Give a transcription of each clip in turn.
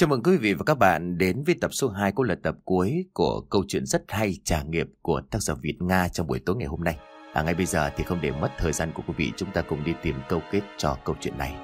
Chào mừng quý vị và các bạn đến với tập số 2 cũng là tập cuối của câu chuyện rất hay trải nghiệm của tác giả Việt Nga trong buổi tối ngày hôm nay. Ngay bây giờ thì không để mất thời gian của quý vị, chúng ta cùng đi tìm câu kết cho câu chuyện này.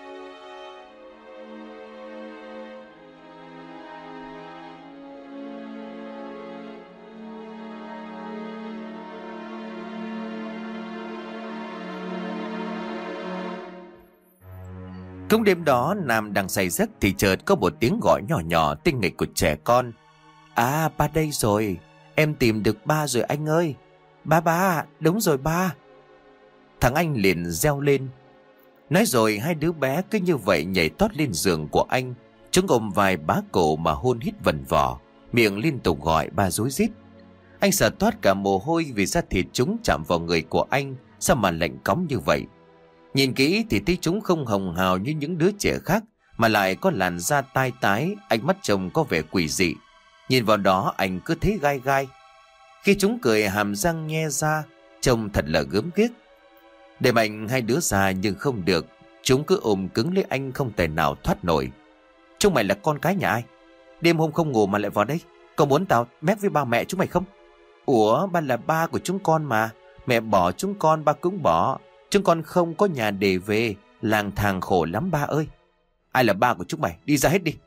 Cũng đêm đó, Nam đang say giấc thì chợt có một tiếng gọi nhỏ nhỏ tinh nghịch của trẻ con. À, ba đây rồi, em tìm được ba rồi anh ơi. Ba, đúng rồi ba. Thằng anh liền reo lên. Nói rồi hai đứa bé cứ như vậy nhảy tót lên giường của anh. Chúng ôm vai bá cổ mà hôn hít vần vỏ, miệng liên tục gọi ba rối rít. Anh sợ toát cả mồ hôi vì da thịt chúng chạm vào người của anh, sao mà lạnh cóng như vậy. Nhìn kỹ thì thấy chúng không hồng hào như những đứa trẻ khác, mà lại có làn da tai tái, ánh mắt trông có vẻ quỷ dị. Nhìn vào đó anh cứ thấy gai gai. Khi chúng cười hàm răng nhe ra, trông thật là gớm ghiếc. Để mạnh hai đứa ra nhưng không được, chúng cứ ôm cứng lấy anh không thể nào thoát nổi. Chúng mày là con cái nhà ai? Đêm hôm không ngủ mà lại vào đây, có muốn tao mét với ba mẹ chúng mày không? Ủa, ba là ba của chúng con mà, mẹ bỏ chúng con ba cũng bỏ. Chúng con không có nhà để về, lang thang khổ lắm ba ơi. Ai là ba của chúng mày, đi ra hết đi.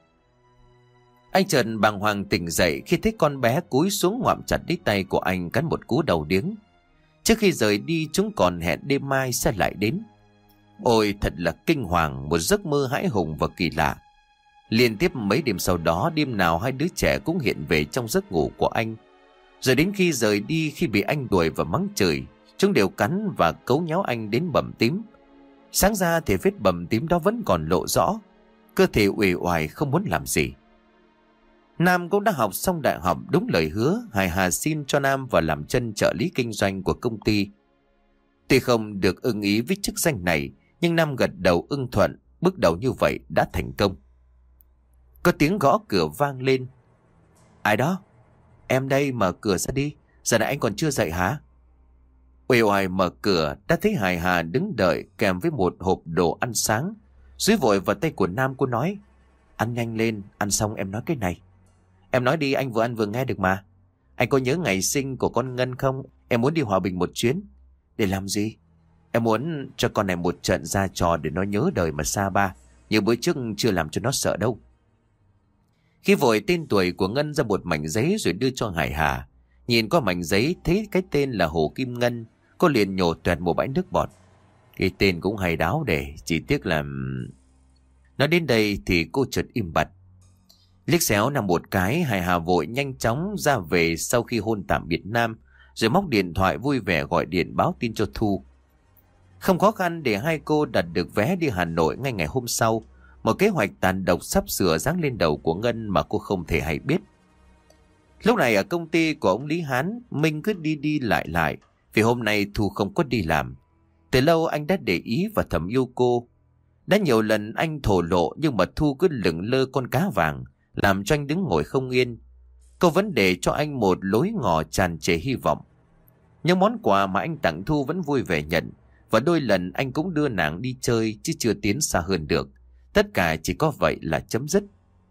Anh Trần bàng hoàng tỉnh dậy khi thấy con bé cúi xuống ngoạm chặt lấy tay của anh cắn một cú đầu điếng. Trước khi rời đi chúng còn hẹn đêm mai sẽ lại đến. Ôi thật là kinh hoàng, một giấc mơ hãi hùng và kỳ lạ. Liên tiếp mấy đêm sau đó, đêm nào hai đứa trẻ cũng hiện về trong giấc ngủ của anh. Rồi đến khi rời đi, khi bị anh đuổi và mắng chửi, chúng đều cắn và cấu nháo anh đến bầm tím. Sáng ra thì vết bầm tím đó vẫn còn lộ rõ. Cơ thể uể oải không muốn làm gì. Nam cũng đã học xong đại học đúng lời hứa. Hải Hà xin cho Nam vào làm chân trợ lý kinh doanh của công ty. Tuy không được ưng ý với chức danh này, nhưng Nam gật đầu ưng thuận. Bước đầu như vậy đã thành công. Có tiếng gõ cửa vang lên. Ai đó? Em đây, mở cửa ra đi. Giờ này anh còn chưa dậy hả? Uể oải mở cửa đã thấy Hải Hà đứng đợi kèm với một hộp đồ ăn sáng. Dưới vội vào tay của Nam, cô nói: Ăn nhanh lên, ăn xong em nói cái này. Em nói đi, anh vừa ăn vừa nghe được mà. Anh có nhớ ngày sinh của con Ngân không? Em muốn đi Hòa Bình một chuyến. Để làm gì? Em muốn cho con này một trận ra trò để nó nhớ đời mà xa ba. Như bữa trước chưa làm cho nó sợ đâu. Khi vội tên tuổi của Ngân ra một mảnh giấy rồi đưa cho Hải Hà. Nhìn qua mảnh giấy thấy cái tên là Hồ Kim Ngân, cô liền nhổ toẹt một bãi nước bọt. Cái tên cũng hay đáo để, chỉ tiếc là... Nói đến đây thì cô chợt im bặt. Liếc xéo nằm một cái, Hải Hà vội nhanh chóng ra về sau khi hôn tạm biệt Nam, rồi móc điện thoại vui vẻ gọi điện báo tin cho Thu. Không khó khăn để hai cô đặt được vé đi Hà Nội ngay ngày hôm sau. Một kế hoạch tàn độc sắp sửa giáng lên đầu của Ngân mà cô không thể hay biết. Lúc này ở công ty của ông Lý Hán, Minh cứ đi đi lại vì hôm nay Thu không có đi làm. Từ lâu anh đã để ý và thầm yêu cô. Đã nhiều lần anh thổ lộ nhưng mà Thu cứ lững lơ con cá vàng, làm cho anh đứng ngồi không yên. Cô vẫn để cho anh một lối ngỏ tràn trề hy vọng. Nhưng món quà mà anh tặng Thu vẫn vui vẻ nhận, và đôi lần anh cũng đưa nàng đi chơi chứ chưa tiến xa hơn được. Tất cả chỉ có vậy là chấm dứt.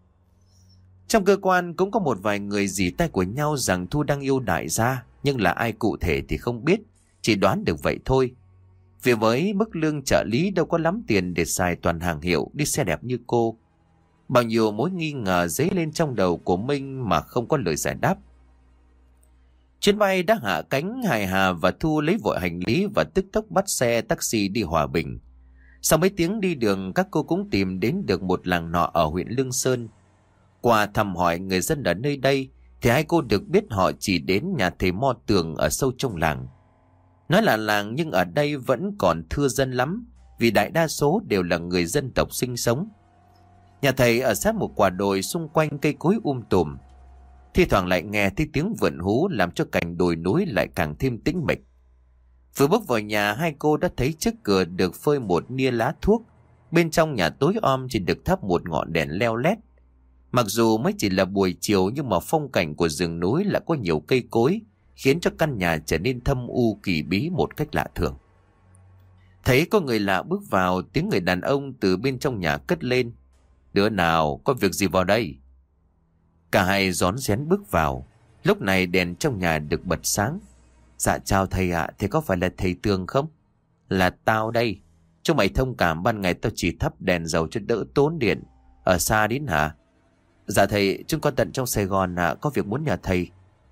Trong cơ quan cũng có một vài người dỉ tay của nhau rằng Thu đang yêu đại gia, nhưng là ai cụ thể thì không biết, chỉ đoán được vậy thôi. Vì với mức lương trợ lý đâu có lắm tiền để xài toàn hàng hiệu, đi xe đẹp như cô. Bao nhiêu mối nghi ngờ dấy lên trong đầu của Minh mà không có lời giải đáp. Chuyến bay đã hạ cánh, Hải Hà và Thu lấy vội hành lý và tức tốc bắt xe taxi đi Hòa Bình. Sau mấy tiếng đi đường, các cô cũng tìm đến được một làng nọ ở huyện Lương Sơn. Qua thăm hỏi người dân ở nơi đây thì hai cô được biết họ chỉ đến nhà thầy Mo Tường ở sâu trong làng. Nói là làng nhưng ở đây vẫn còn thưa dân lắm, vì đại đa số đều là người dân tộc sinh sống. Nhà thầy ở sát một quả đồi xung quanh cây cối tùm. Thi thoảng lại nghe thấy tiếng vượn hú làm cho cảnh đồi núi lại càng thêm tĩnh mịch. Vừa bước vào nhà, hai cô đã thấy trước cửa được phơi một nia lá thuốc. Bên trong nhà tối om chỉ được thắp một ngọn đèn leo lét. Mặc dù mới chỉ là buổi chiều nhưng mà phong cảnh của rừng núi lại có nhiều cây cối, khiến cho căn nhà trở nên thâm u kỳ bí một cách lạ thường. Thấy có người lạ bước vào, tiếng người đàn ông từ bên trong nhà cất lên. Đứa nào có việc gì vào đây? Cả hai rón rén bước vào. Lúc này đèn trong nhà được bật sáng. Dạ chào thầy ạ, thế có phải là thầy Tường không? Là tao đây. Cho mày thông cảm, ban ngày tao chỉ thắp đèn dầu cho đỡ tốn điện. Ở xa đến hả? Dạ thầy, chúng con tận trong Sài Gòn có việc muốn nhờ thầy.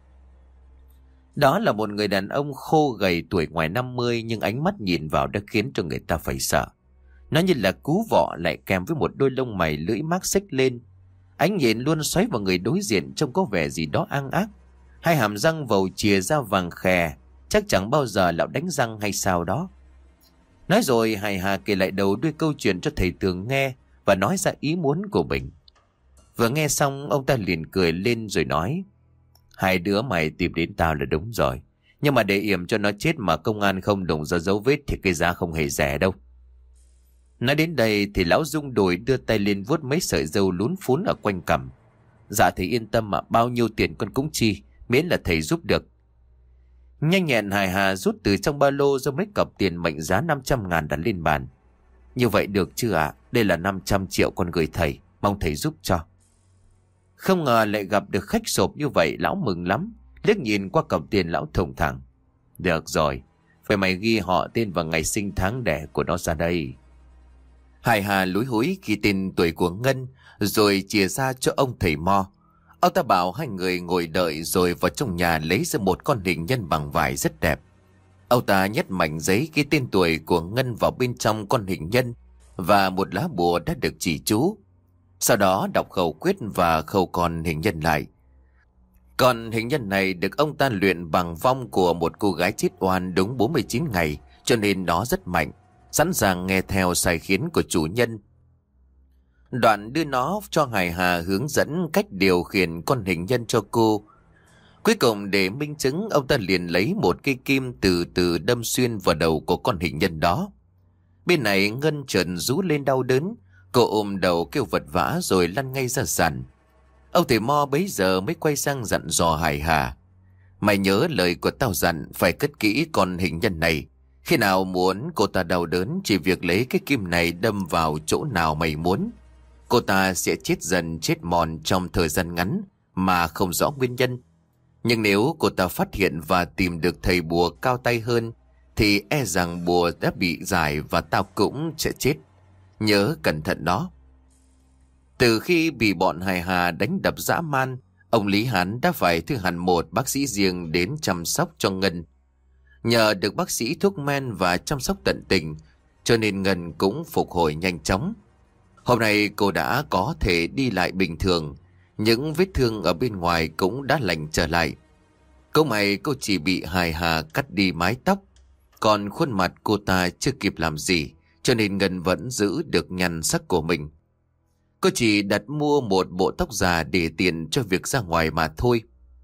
Đó là một người đàn ông khô gầy tuổi ngoài 50, nhưng ánh mắt nhìn vào đã khiến cho người ta phải sợ. Nó như là cú vọ lại kèm với một đôi lông mày lưỡi mác xếch lên. Ánh nhìn luôn xoáy vào người đối diện trông có vẻ gì đó ang ác. Hai hàm răng vầu chìa ra vàng khè, chắc chẳng bao giờ lão đánh răng hay sao đó. Nói rồi hài hà kể lại đầu đuôi câu chuyện cho thầy Tường nghe và nói ra ý muốn của mình. Vừa nghe xong ông ta liền cười lên rồi nói: Hai đứa mày tìm đến tao là đúng rồi, nhưng mà để yểm cho nó chết mà công an không đụng ra dấu vết thì cái giá không hề rẻ đâu. Nói đến đây thì lão rung đùi đưa tay lên vuốt mấy sợi râu lún phún ở quanh cằm. Dạ thầy yên tâm mà, bao nhiêu tiền con cũng chi, miễn là thầy giúp được. Nhanh nhẹn hài hà rút từ trong ba lô ra mấy cọc tiền mệnh giá 500.000 đặt lên bàn. Như vậy được chưa ạ? Đây là 500 triệu con gửi thầy, mong thầy giúp cho. Không ngờ lại gặp được khách sộp như vậy, lão mừng lắm. Liếc nhìn qua cọc tiền lão thủng thẳng: Được rồi, phải mày ghi họ tên và ngày sinh tháng đẻ của nó ra đây. Hài hà lúi húi ghi tên tuổi của Ngân rồi chia ra cho ông thầy Mo. Ông ta bảo hai người ngồi đợi rồi vào trong nhà lấy ra một con hình nhân bằng vải rất đẹp. Ông ta nhét mảnh giấy ghi tên tuổi của Ngân vào bên trong con hình nhân và một lá bùa đã được chỉ chú. Sau đó đọc khẩu quyết và khâu con hình nhân lại. Còn hình nhân này được ông ta luyện bằng vong của một cô gái chết oan đúng 49 ngày, cho nên nó rất mạnh, sẵn sàng nghe theo sai khiến của chủ nhân. Đoạn đưa nó cho hài hà hướng dẫn cách điều khiển con hình nhân cho cô. Cuối cùng để minh chứng, ông ta liền lấy một cây kim từ từ đâm xuyên vào đầu của con hình nhân đó. Bên này Ngân chợt rú lên đau đớn, cô ôm đầu kêu vật vã rồi lăn ngay ra sàn. Ông thầy Mo bấy giờ mới quay sang dặn dò hài hà: Mày nhớ lời của tao dặn, phải cất kỹ con hình nhân này. Khi nào muốn cô ta đau đớn, chỉ việc lấy cái kim này đâm vào chỗ nào mày muốn. Cô ta sẽ chết dần chết mòn trong thời gian ngắn mà không rõ nguyên nhân. Nhưng nếu cô ta phát hiện và tìm được thầy bùa cao tay hơn thì e rằng bùa đã bị giải và tao cũng sẽ chết. Nhớ cẩn thận đó. Từ khi bị bọn hài hà đánh đập dã man, ông Lý Hán đã phải thuê hẳn một bác sĩ riêng đến chăm sóc cho Ngân. Nhờ được bác sĩ thuốc men và chăm sóc tận tình, cho nên Ngân cũng phục hồi nhanh chóng. Hôm nay cô đã có thể đi lại bình thường, những vết thương ở bên ngoài cũng đã lành trở lại. Câu may cô chỉ bị hài hà cắt đi mái tóc, còn khuôn mặt cô ta chưa kịp làm gì, cho nên Ngân vẫn giữ được nhan sắc của mình. Cô chỉ đặt mua một bộ tóc già để tiện cho việc ra ngoài mà thôi.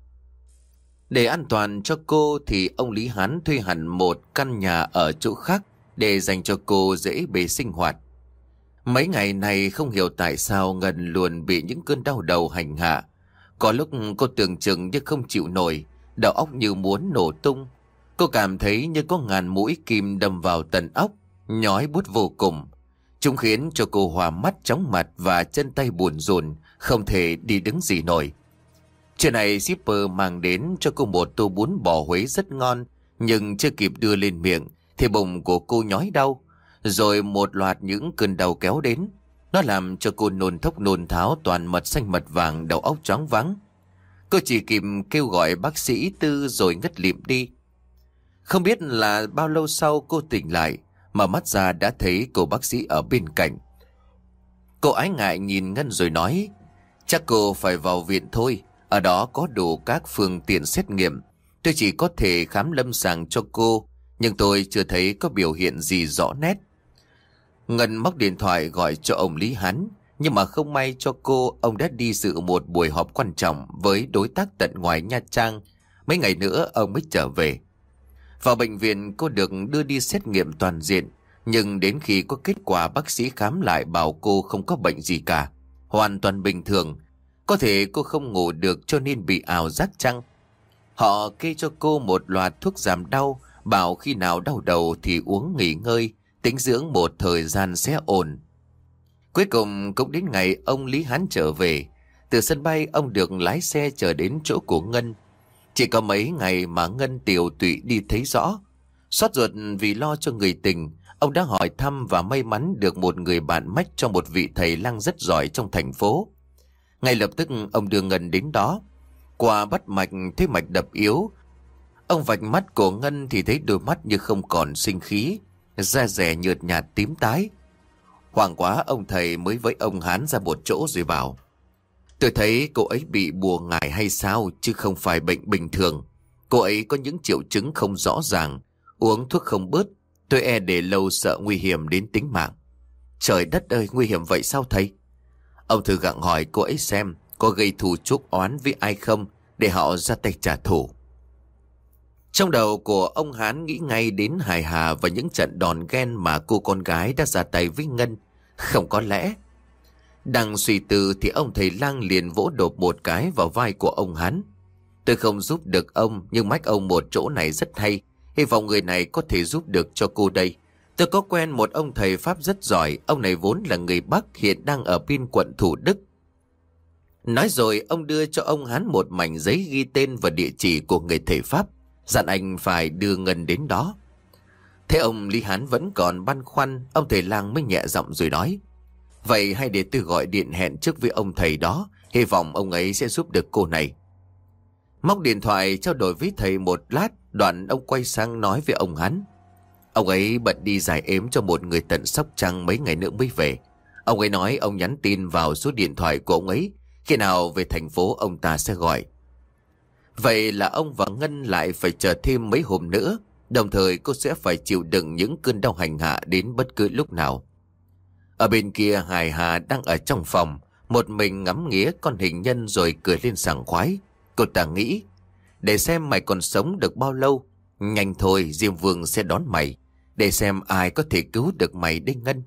Để an toàn cho cô thì ông Lý Hán thuê hẳn một căn nhà ở chỗ khác để dành cho cô dễ bề sinh hoạt. Mấy ngày này không hiểu tại sao Ngân luôn bị những cơn đau đầu hành hạ. Có lúc cô tưởng chừng như không chịu nổi, đầu óc như muốn nổ tung. Cô cảm thấy như có ngàn mũi kim đâm vào tận óc, nhói buốt vô cùng. Chúng khiến cho cô hoa mắt chóng mặt và chân tay buồn rùn, không thể đi đứng gì nổi. Trưa này shipper mang đến cho cô một tô bún bò Huế rất ngon, nhưng chưa kịp đưa lên miệng thì bụng của cô nhói đau. Rồi một loạt những cơn đau kéo đến. Nó làm cho cô nôn thốc nôn tháo toàn mật xanh mật vàng, đầu óc choáng váng. Cô chỉ kịp kêu gọi bác sĩ Tư rồi ngất lịm đi. Không biết là bao lâu sau cô tỉnh lại, mở mắt ra đã thấy cô bác sĩ ở bên cạnh. Cô ái ngại nhìn Ngân rồi nói: Chắc cô phải vào viện thôi, ở đó có đủ các phương tiện xét nghiệm. Tôi chỉ có thể khám lâm sàng cho cô, nhưng tôi chưa thấy có biểu hiện gì rõ nét. Ngân móc điện thoại gọi cho ông Lý Hán, nhưng mà không may cho cô, ông đã đi dự một buổi họp quan trọng với đối tác tận ngoài Nha Trang. Mấy ngày nữa ông mới trở về. Vào bệnh viện cô được đưa đi xét nghiệm toàn diện, nhưng đến khi có kết quả bác sĩ khám lại bảo cô không có bệnh gì cả, hoàn toàn bình thường. Có thể cô không ngủ được cho nên bị ảo giác chăng? Họ kê cho cô một loạt thuốc giảm đau, bảo khi nào đau đầu thì uống nghỉ ngơi, tĩnh dưỡng một thời gian sẽ ổn. Cuối cùng cũng đến ngày ông Lý Hán trở về. Từ sân bay ông được lái xe chờ đến chỗ của Ngân. Chỉ có mấy ngày mà Ngân tiều tụy đi thấy rõ. Xót ruột vì lo cho người tình, ông đã hỏi thăm và may mắn được một người bạn mách cho một vị thầy lang rất giỏi trong thành phố. Ngay lập tức ông đưa Ngân đến đó. Qua bắt mạch thấy mạch đập yếu. Ông vạch mắt của Ngân thì thấy đôi mắt như không còn sinh khí, da dẻ nhợt nhạt tím tái. Hoảng quá ông thầy mới với ông Hán ra một chỗ rồi bảo: tôi thấy cô ấy bị bùa ngải hay sao chứ không phải bệnh bình thường. Cô ấy có những triệu chứng không rõ ràng, uống thuốc không bớt. Tôi e để lâu sợ nguy hiểm đến tính mạng. Trời đất ơi, nguy hiểm vậy sao thầy? Ông thử gặng hỏi cô ấy xem có gây thù chuốc oán với ai không, để họ ra tay trả thù. Trong đầu của ông Hán nghĩ ngay đến hài hà và những trận đòn ghen mà cô con gái đã ra tay với Ngân. Không có lẽ. Đang suy tư thì ông thầy lang liền vỗ đột một cái vào vai của ông Hán. Tôi không giúp được ông, nhưng mách ông một chỗ này rất hay. Hy vọng người này có thể giúp được cho cô đây. Tôi có quen một ông thầy Pháp rất giỏi. Ông này vốn là người Bắc, hiện đang ở bên quận Thủ Đức. Nói rồi ông đưa cho ông Hán một mảnh giấy ghi tên và địa chỉ của người thầy Pháp, dặn anh phải đưa Ngân đến đó. Thế ông Lý Hán vẫn còn băn khoăn, ông thầy lang mới nhẹ giọng rồi nói: vậy hay để tôi gọi điện hẹn trước với ông thầy đó, hy vọng ông ấy sẽ giúp được cô này. Móc điện thoại trao đổi với thầy một lát, đoạn ông quay sang nói với ông Hán: ông ấy bận đi giải ếm cho một người tận Sóc Trăng, mấy ngày nữa mới về. Ông ấy nói ông nhắn tin vào số điện thoại của ông ấy, khi nào về thành phố ông ta sẽ gọi. Vậy là ông và Ngân lại phải chờ thêm mấy hôm nữa, đồng thời cô sẽ phải chịu đựng những cơn đau hành hạ đến bất cứ lúc nào. Ở bên kia hài hà đang ở trong phòng, một mình ngắm nghía con hình nhân rồi cười lên sảng khoái. Cô ta nghĩ: để xem mày còn sống được bao lâu. Nhanh thôi, Diêm Vương sẽ đón mày, để xem ai có thể cứu được mày đấy Ngân.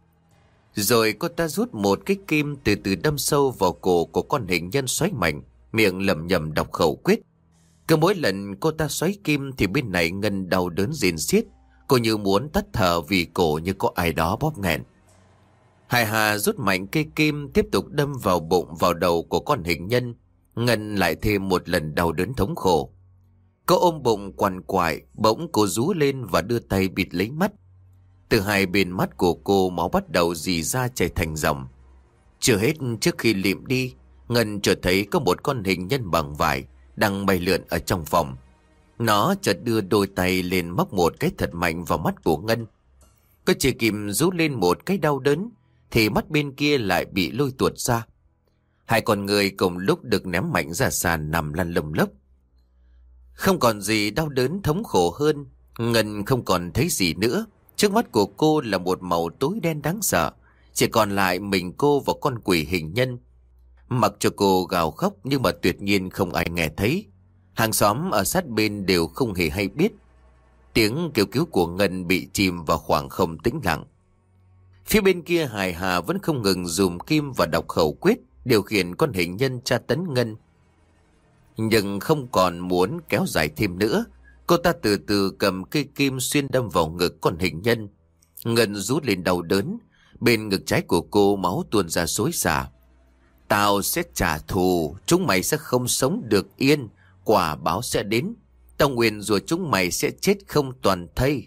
Rồi cô ta rút một cái kim từ từ đâm sâu vào cổ của con hình nhân xoáy mạnh, miệng lẩm nhẩm đọc khẩu quyết. Cứ mỗi lần cô ta xoáy kim thì bên này Ngân đau đớn rền xiết, cô như muốn tắt thở vì cổ như có ai đó bóp nghẹn. Hài hà rút mạnh cây kim tiếp tục đâm vào bụng vào đầu của con hình nhân. Ngân lại thêm một lần đau đớn thống khổ. Cô ôm bụng quằn quại, bỗng cô rú lên và đưa tay bịt lấy mắt. Từ hai bên mắt của cô máu bắt đầu rỉ ra chảy thành dòng. Chưa hết, trước khi lịm đi, Ngân chợt thấy có một con hình nhân bằng vải đang bay lượn ở trong phòng. Nó chợt đưa đôi tay lên móc một cái thật mạnh vào mắt của Ngân. Cô chỉ kịp rú lên một cái đau đớn thì mắt bên kia lại bị lôi tuột ra. Hai con người cùng lúc được ném mạnh ra sàn nằm lăn lông lốc. Không còn gì đau đớn thống khổ hơn. Ngân không còn thấy gì nữa. Trước mắt của cô là một màu tối đen đáng sợ. Chỉ còn lại mình cô và con quỷ hình nhân. Mặc cho cô gào khóc nhưng mà tuyệt nhiên không ai nghe thấy. Hàng xóm ở sát bên đều không hề hay biết. Tiếng kêu cứu của Ngân bị chìm vào khoảng không tĩnh lặng. Phía bên kia hài hà vẫn không ngừng dùm kim và đọc khẩu quyết, điều khiển con hình nhân tra tấn Ngân. Nhưng không còn muốn kéo dài thêm nữa, cô ta từ từ cầm cây kim xuyên đâm vào ngực con hình nhân. Ngân rút lên đau đớn, bên ngực trái của cô máu tuôn ra xối xả. Tao sẽ trả thù, chúng mày sẽ không sống được yên, quả báo sẽ đến. Tao nguyền rủa chúng mày sẽ chết không toàn thây.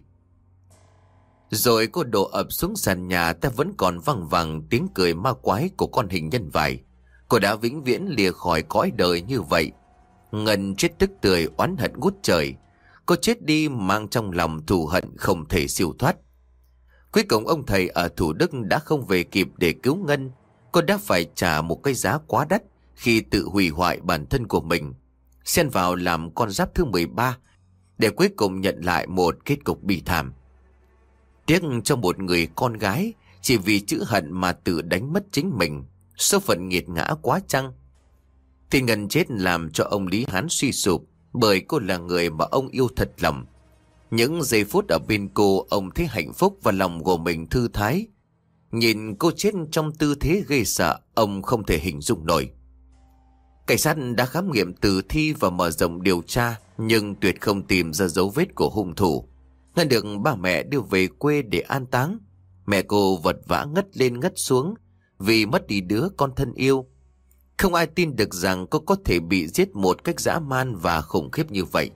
Rồi cô đổ ập xuống sàn nhà, ta vẫn còn văng vẳng tiếng cười ma quái của con hình nhân vải. Cô đã vĩnh viễn lìa khỏi cõi đời như vậy. Ngân chết tức tưởi oán hận ngút trời. Cô chết đi mang trong lòng thù hận không thể siêu thoát. Cuối cùng ông thầy ở Thủ Đức đã không về kịp để cứu Ngân. Cô đã phải trả một cái giá quá đắt khi tự hủy hoại bản thân của mình, xen vào làm con giáp thứ 13, để cuối cùng nhận lại một kết cục bi thảm. Tiếc cho một người con gái chỉ vì chữ hận mà tự đánh mất chính mình, số phận nghiệt ngã quá chăng? Thì Ngân chết làm cho ông Lý Hán suy sụp, bởi cô là người mà ông yêu thật lòng. Những giây phút ở bên cô, ông thấy hạnh phúc và lòng của mình thư thái. Nhìn cô chết trong tư thế ghê sợ, ông không thể hình dung nổi. Cảnh sát đã khám nghiệm tử thi và mở rộng điều tra, nhưng tuyệt không tìm ra dấu vết của hung thủ. Ngân được ba mẹ đưa về quê để an táng. Mẹ cô vật vã ngất lên ngất xuống, vì mất đi đứa con thân yêu. Không ai tin được rằng cô có thể bị giết một cách dã man và khủng khiếp như vậy.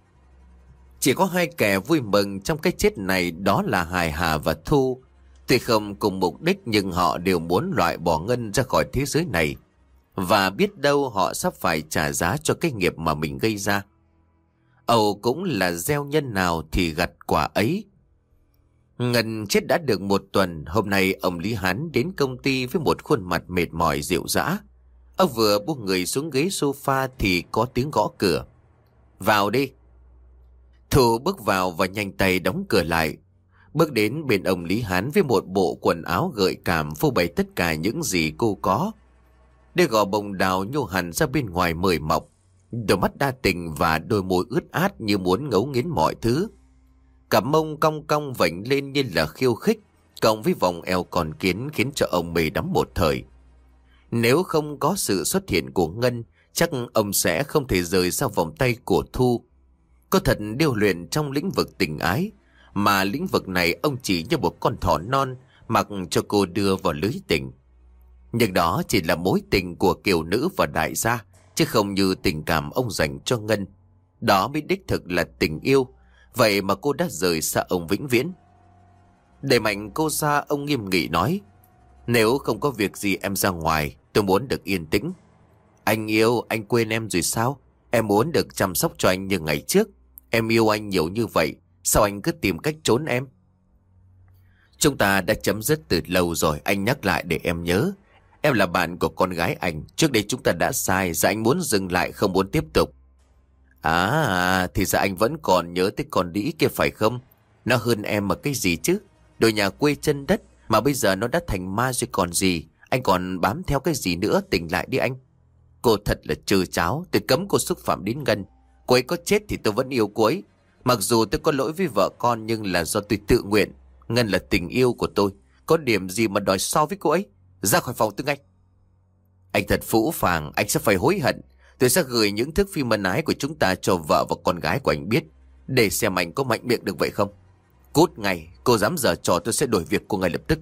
Chỉ có hai kẻ vui mừng trong cái chết này, đó là Hải Hà và Thu. Tuy không cùng mục đích nhưng họ đều muốn loại bỏ Ngân ra khỏi thế giới này. Và biết đâu họ sắp phải trả giá cho cái nghiệp mà mình gây ra. Âu cũng là gieo nhân nào thì gặt quả ấy. Ngân chết đã được 1 tuần. Hôm nay ông Lý Hán đến công ty với một khuôn mặt mệt mỏi rệu rã. Ông vừa buông người xuống ghế sofa thì có tiếng gõ cửa. Vào đi. Thu bước vào và nhanh tay đóng cửa lại. Bước đến bên ông Lý Hán với một bộ quần áo gợi cảm phô bày tất cả những gì cô có. Đôi gò bồng đào nhô hẳn ra bên ngoài mời mọc. Đôi mắt đa tình và đôi môi ướt át như muốn ngấu nghiến mọi thứ. Cặp mông cong cong vảnh lên như là khiêu khích, cộng với vòng eo còn kiến khiến cho ông mê đắm một thời. Nếu không có sự xuất hiện của Ngân, chắc ông sẽ không thể rời xa vòng tay của Thu. Cô thật điêu luyện trong lĩnh vực tình ái, mà lĩnh vực này ông chỉ như một con thỏ non mặc cho cô đưa vào lưới tình. Nhưng đó chỉ là mối tình của kiều nữ và đại gia, chứ không như tình cảm ông dành cho Ngân. Đó mới đích thực là tình yêu. Vậy mà cô đã rời xa ông vĩnh viễn. Đẩy mạnh cô ra, ông nghiêm nghị nói: Nếu không có việc gì em ra ngoài, tôi muốn được yên tĩnh. Anh yêu, anh quên em rồi sao? Em muốn được chăm sóc cho anh như ngày trước. Em yêu anh nhiều như vậy, sao anh cứ tìm cách trốn em? Chúng ta đã chấm dứt từ lâu rồi, anh nhắc lại để em nhớ. Em là bạn của con gái anh. Trước đây chúng ta đã sai, giờ anh muốn dừng lại, không muốn tiếp tục. Thì ra anh vẫn còn nhớ tới con đĩ kia phải không? Nó hơn em mà cái gì chứ? Đôi nhà quê chân đất mà bây giờ nó đã thành ma rồi còn gì. Anh còn bám theo cái gì nữa, tỉnh lại đi anh. Cô thật là trừ cháo, tôi cấm cô xúc phạm đến Ngân. Cô ấy có chết thì tôi vẫn yêu cô ấy. Mặc dù tôi có lỗi với vợ con nhưng là do tôi tự nguyện. Ngân là tình yêu của tôi, có điểm gì mà đòi so với cô ấy? Ra khỏi phòng tôi ngay. Anh thật phũ phàng, anh sẽ phải hối hận. Tôi sẽ gửi những thước phim ân ái của chúng ta cho vợ và con gái của anh biết, để xem anh có mạnh miệng được vậy không. Cút ngay, cô dám giở trò tôi sẽ đổi việc cô ngay lập tức.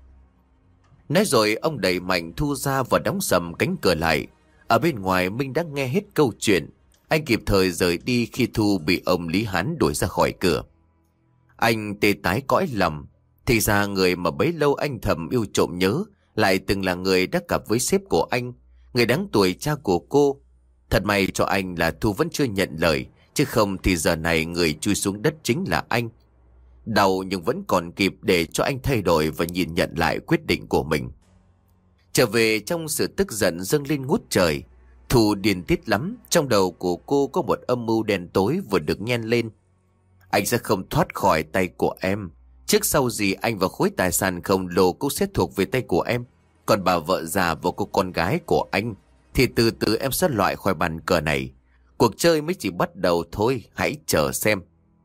Nói rồi ông đẩy mạnh Thu ra và đóng sầm cánh cửa lại. Ở bên ngoài Minh đã nghe hết câu chuyện. Anh kịp thời rời đi khi Thu bị ông Lý Hán đuổi ra khỏi cửa. Anh tê tái cõi lòng. Thì ra người mà bấy lâu anh thầm yêu trộm nhớ lại từng là người đã cặp với sếp của anh, người đáng tuổi cha của cô. Thật may cho anh là Thu vẫn chưa nhận lời, chứ không thì giờ này người chui xuống đất chính là anh. Đau nhưng vẫn còn kịp để cho anh thay đổi và nhìn nhận lại quyết định của mình. Trở về trong sự tức giận dâng lên ngút trời, Thu điên tiết lắm. Trong đầu của cô có một âm mưu đen tối vừa được nhen lên. Anh sẽ không thoát khỏi tay của em. Trước sau gì anh và khối tài sản khổng lồ cũng sẽ thuộc về tay của em. Còn bà vợ già và cô con gái của anh thì từ từ em sẽ loại khỏi bàn cờ này. Cuộc chơi mới chỉ bắt đầu thôi, hãy chờ xem.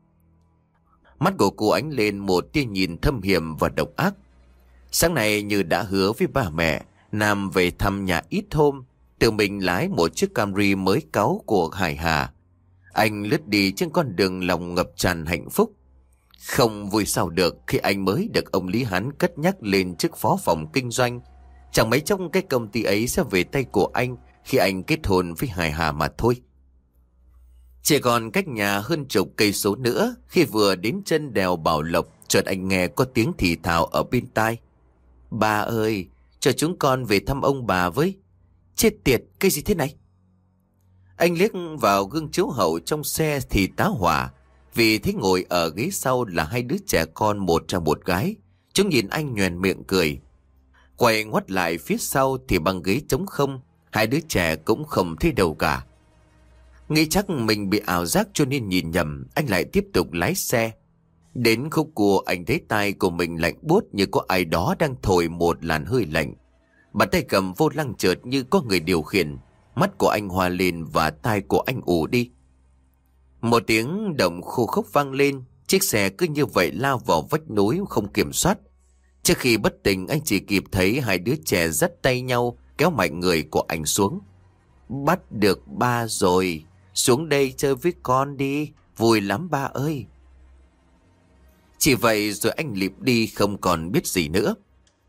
Mắt của cô ánh lên một tia nhìn thâm hiểm và độc ác. Sáng nay như đã hứa với ba mẹ, Nam về thăm nhà ít hôm, tự mình lái một chiếc Camry mới cáu của Hải Hà. Anh lướt đi trên con đường lòng ngập tràn hạnh phúc. Không vui sao được khi anh mới được ông Lý Hán cất nhắc lên chức phó phòng kinh doanh. Chẳng mấy chốc cái công ty ấy sẽ về tay của anh khi anh kết hôn với Hải Hà mà thôi. Chỉ còn cách nhà hơn chục cây số nữa, khi vừa đến chân đèo Bảo Lộc, chợt anh nghe có tiếng thì thào ở bên tai. Bà ơi, cho chúng con về thăm ông bà với. Chết tiệt, cái gì thế này? Anh liếc vào gương chiếu hậu trong xe thì tá hỏa, vì thấy ngồi ở ghế sau là hai đứa trẻ con, một trai một gái. Chúng nhìn anh nhoẻn miệng cười. Quay ngoắt lại phía sau thì băng ghế trống không, hai đứa trẻ cũng không thấy đâu cả. Nghĩ chắc mình bị ảo giác cho nên nhìn nhầm, anh lại tiếp tục lái xe. Đến khúc cua anh thấy tai của mình lạnh buốt như có ai đó đang thổi một làn hơi lạnh. Bàn tay cầm vô lăng chợt như có người điều khiển. Mắt của anh hoa lên và tai của anh ù đi. Một tiếng động khô khốc vang lên. Chiếc xe cứ như vậy lao vào vách núi không kiểm soát. Trước khi bất tỉnh, anh chỉ kịp thấy hai đứa trẻ dắt tay nhau kéo mạnh người của anh xuống. Bắt được ba rồi, xuống đây chơi với con đi, vui lắm ba ơi. Chỉ vậy rồi anh lịp đi không còn biết gì nữa.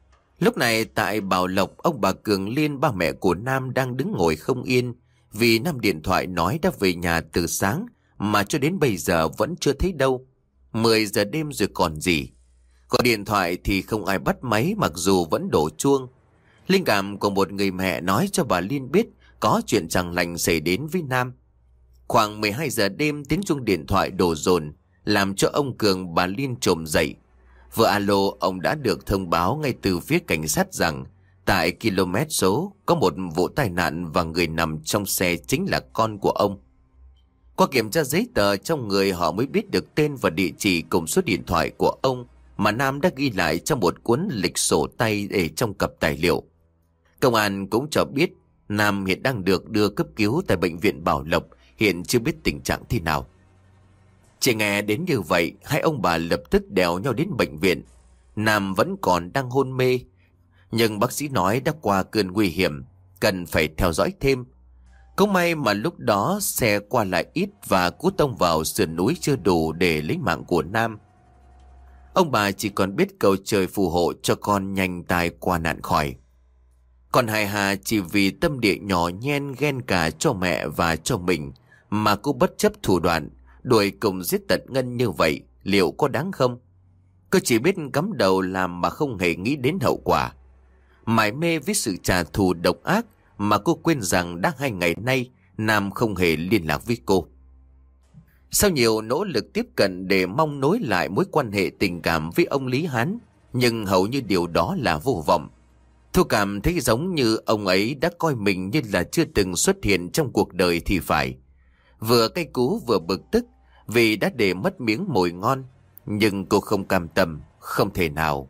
Lúc này tại Bảo Lộc, ông bà Cường Liên, ba mẹ của Nam đang đứng ngồi không yên vì Nam điện thoại nói đã về nhà từ sáng mà cho đến bây giờ vẫn chưa thấy đâu. 10 giờ đêm rồi còn gì. Gọi điện thoại thì không ai bắt máy mặc dù vẫn đổ chuông. Linh cảm của một người mẹ nói cho bà Liên biết có chuyện chẳng lành xảy đến với Nam. Khoảng 12 giờ đêm tiếng chuông điện thoại đổ dồn làm cho ông Cường bà Liên trồm dậy. Vừa alo, ông đã được thông báo ngay từ phía cảnh sát rằng tại km số có một vụ tai nạn và người nằm trong xe chính là con của ông. Qua kiểm tra giấy tờ trong người, họ mới biết được tên và địa chỉ cùng số điện thoại của ông mà Nam đã ghi lại trong một cuốn lịch sổ tay để trong cặp tài liệu. Công an cũng cho biết Nam hiện đang được đưa cấp cứu tại bệnh viện Bảo Lộc, hiện chưa biết tình trạng thế nào. Chỉ nghe đến như vậy, hai ông bà lập tức đèo nhau đến bệnh viện. Nam vẫn còn đang hôn mê, nhưng bác sĩ nói đã qua cơn nguy hiểm, cần phải theo dõi thêm. Cũng may mà lúc đó xe qua lại ít và cú tông vào sườn núi chưa đủ để lấy mạng của Nam. Ông bà chỉ còn biết cầu trời phù hộ cho con nhanh tai qua nạn khỏi. Còn hài hà chỉ vì tâm địa nhỏ nhen ghen cả cho mẹ và cho mình mà cô bất chấp thủ đoạn đuổi cùng giết tận Ngân như vậy, liệu có đáng không? Cô chỉ biết cắm đầu làm mà không hề nghĩ đến hậu quả. Mải mê với sự trả thù độc ác mà cô quên rằng đã 2 ngày nay Nam không hề liên lạc với cô. Sau nhiều nỗ lực tiếp cận để mong nối lại mối quan hệ tình cảm với ông Lý Hán, nhưng hầu như điều đó là vô vọng. Thu cảm thấy giống như ông ấy đã coi mình như là chưa từng xuất hiện trong cuộc đời thì phải. Vừa cay cú vừa bực tức vì đã để mất miếng mồi ngon, nhưng cô không cam tâm, không thể nào.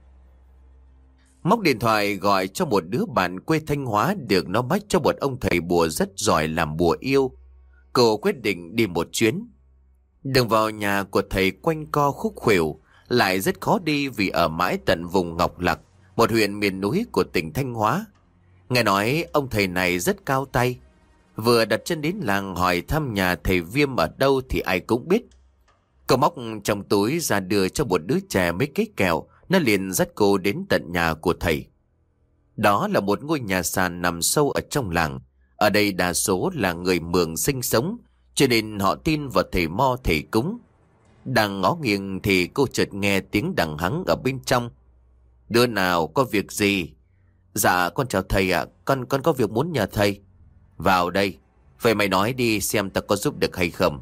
Móc điện thoại gọi cho một đứa bạn quê Thanh Hóa được nó mách cho một ông thầy bùa rất giỏi làm bùa yêu. Cô quyết định đi một chuyến. Đường vào nhà của thầy quanh co khúc khuỷu, lại rất khó đi vì ở mãi tận vùng Ngọc Lặc, một huyện miền núi của tỉnh Thanh Hóa. Nghe nói ông thầy này rất cao tay. Vừa đặt chân đến làng hỏi thăm nhà thầy Viêm ở đâu thì ai cũng biết. Cô móc trong túi ra đưa cho một đứa trẻ mấy cái kẹo, nó liền dắt cô đến tận nhà của thầy. Đó là một ngôi nhà sàn nằm sâu ở trong làng. Ở đây đa số là người Mường sinh sống, cho nên họ tin vào thầy mo thầy cúng. Đang ngó nghiêng thì cô chợt nghe tiếng đằng hắng ở bên trong. Đứa nào có việc gì? Dạ con chào thầy ạ, con có việc muốn nhờ thầy. Vào đây, vậy mày nói đi xem ta có giúp được hay không.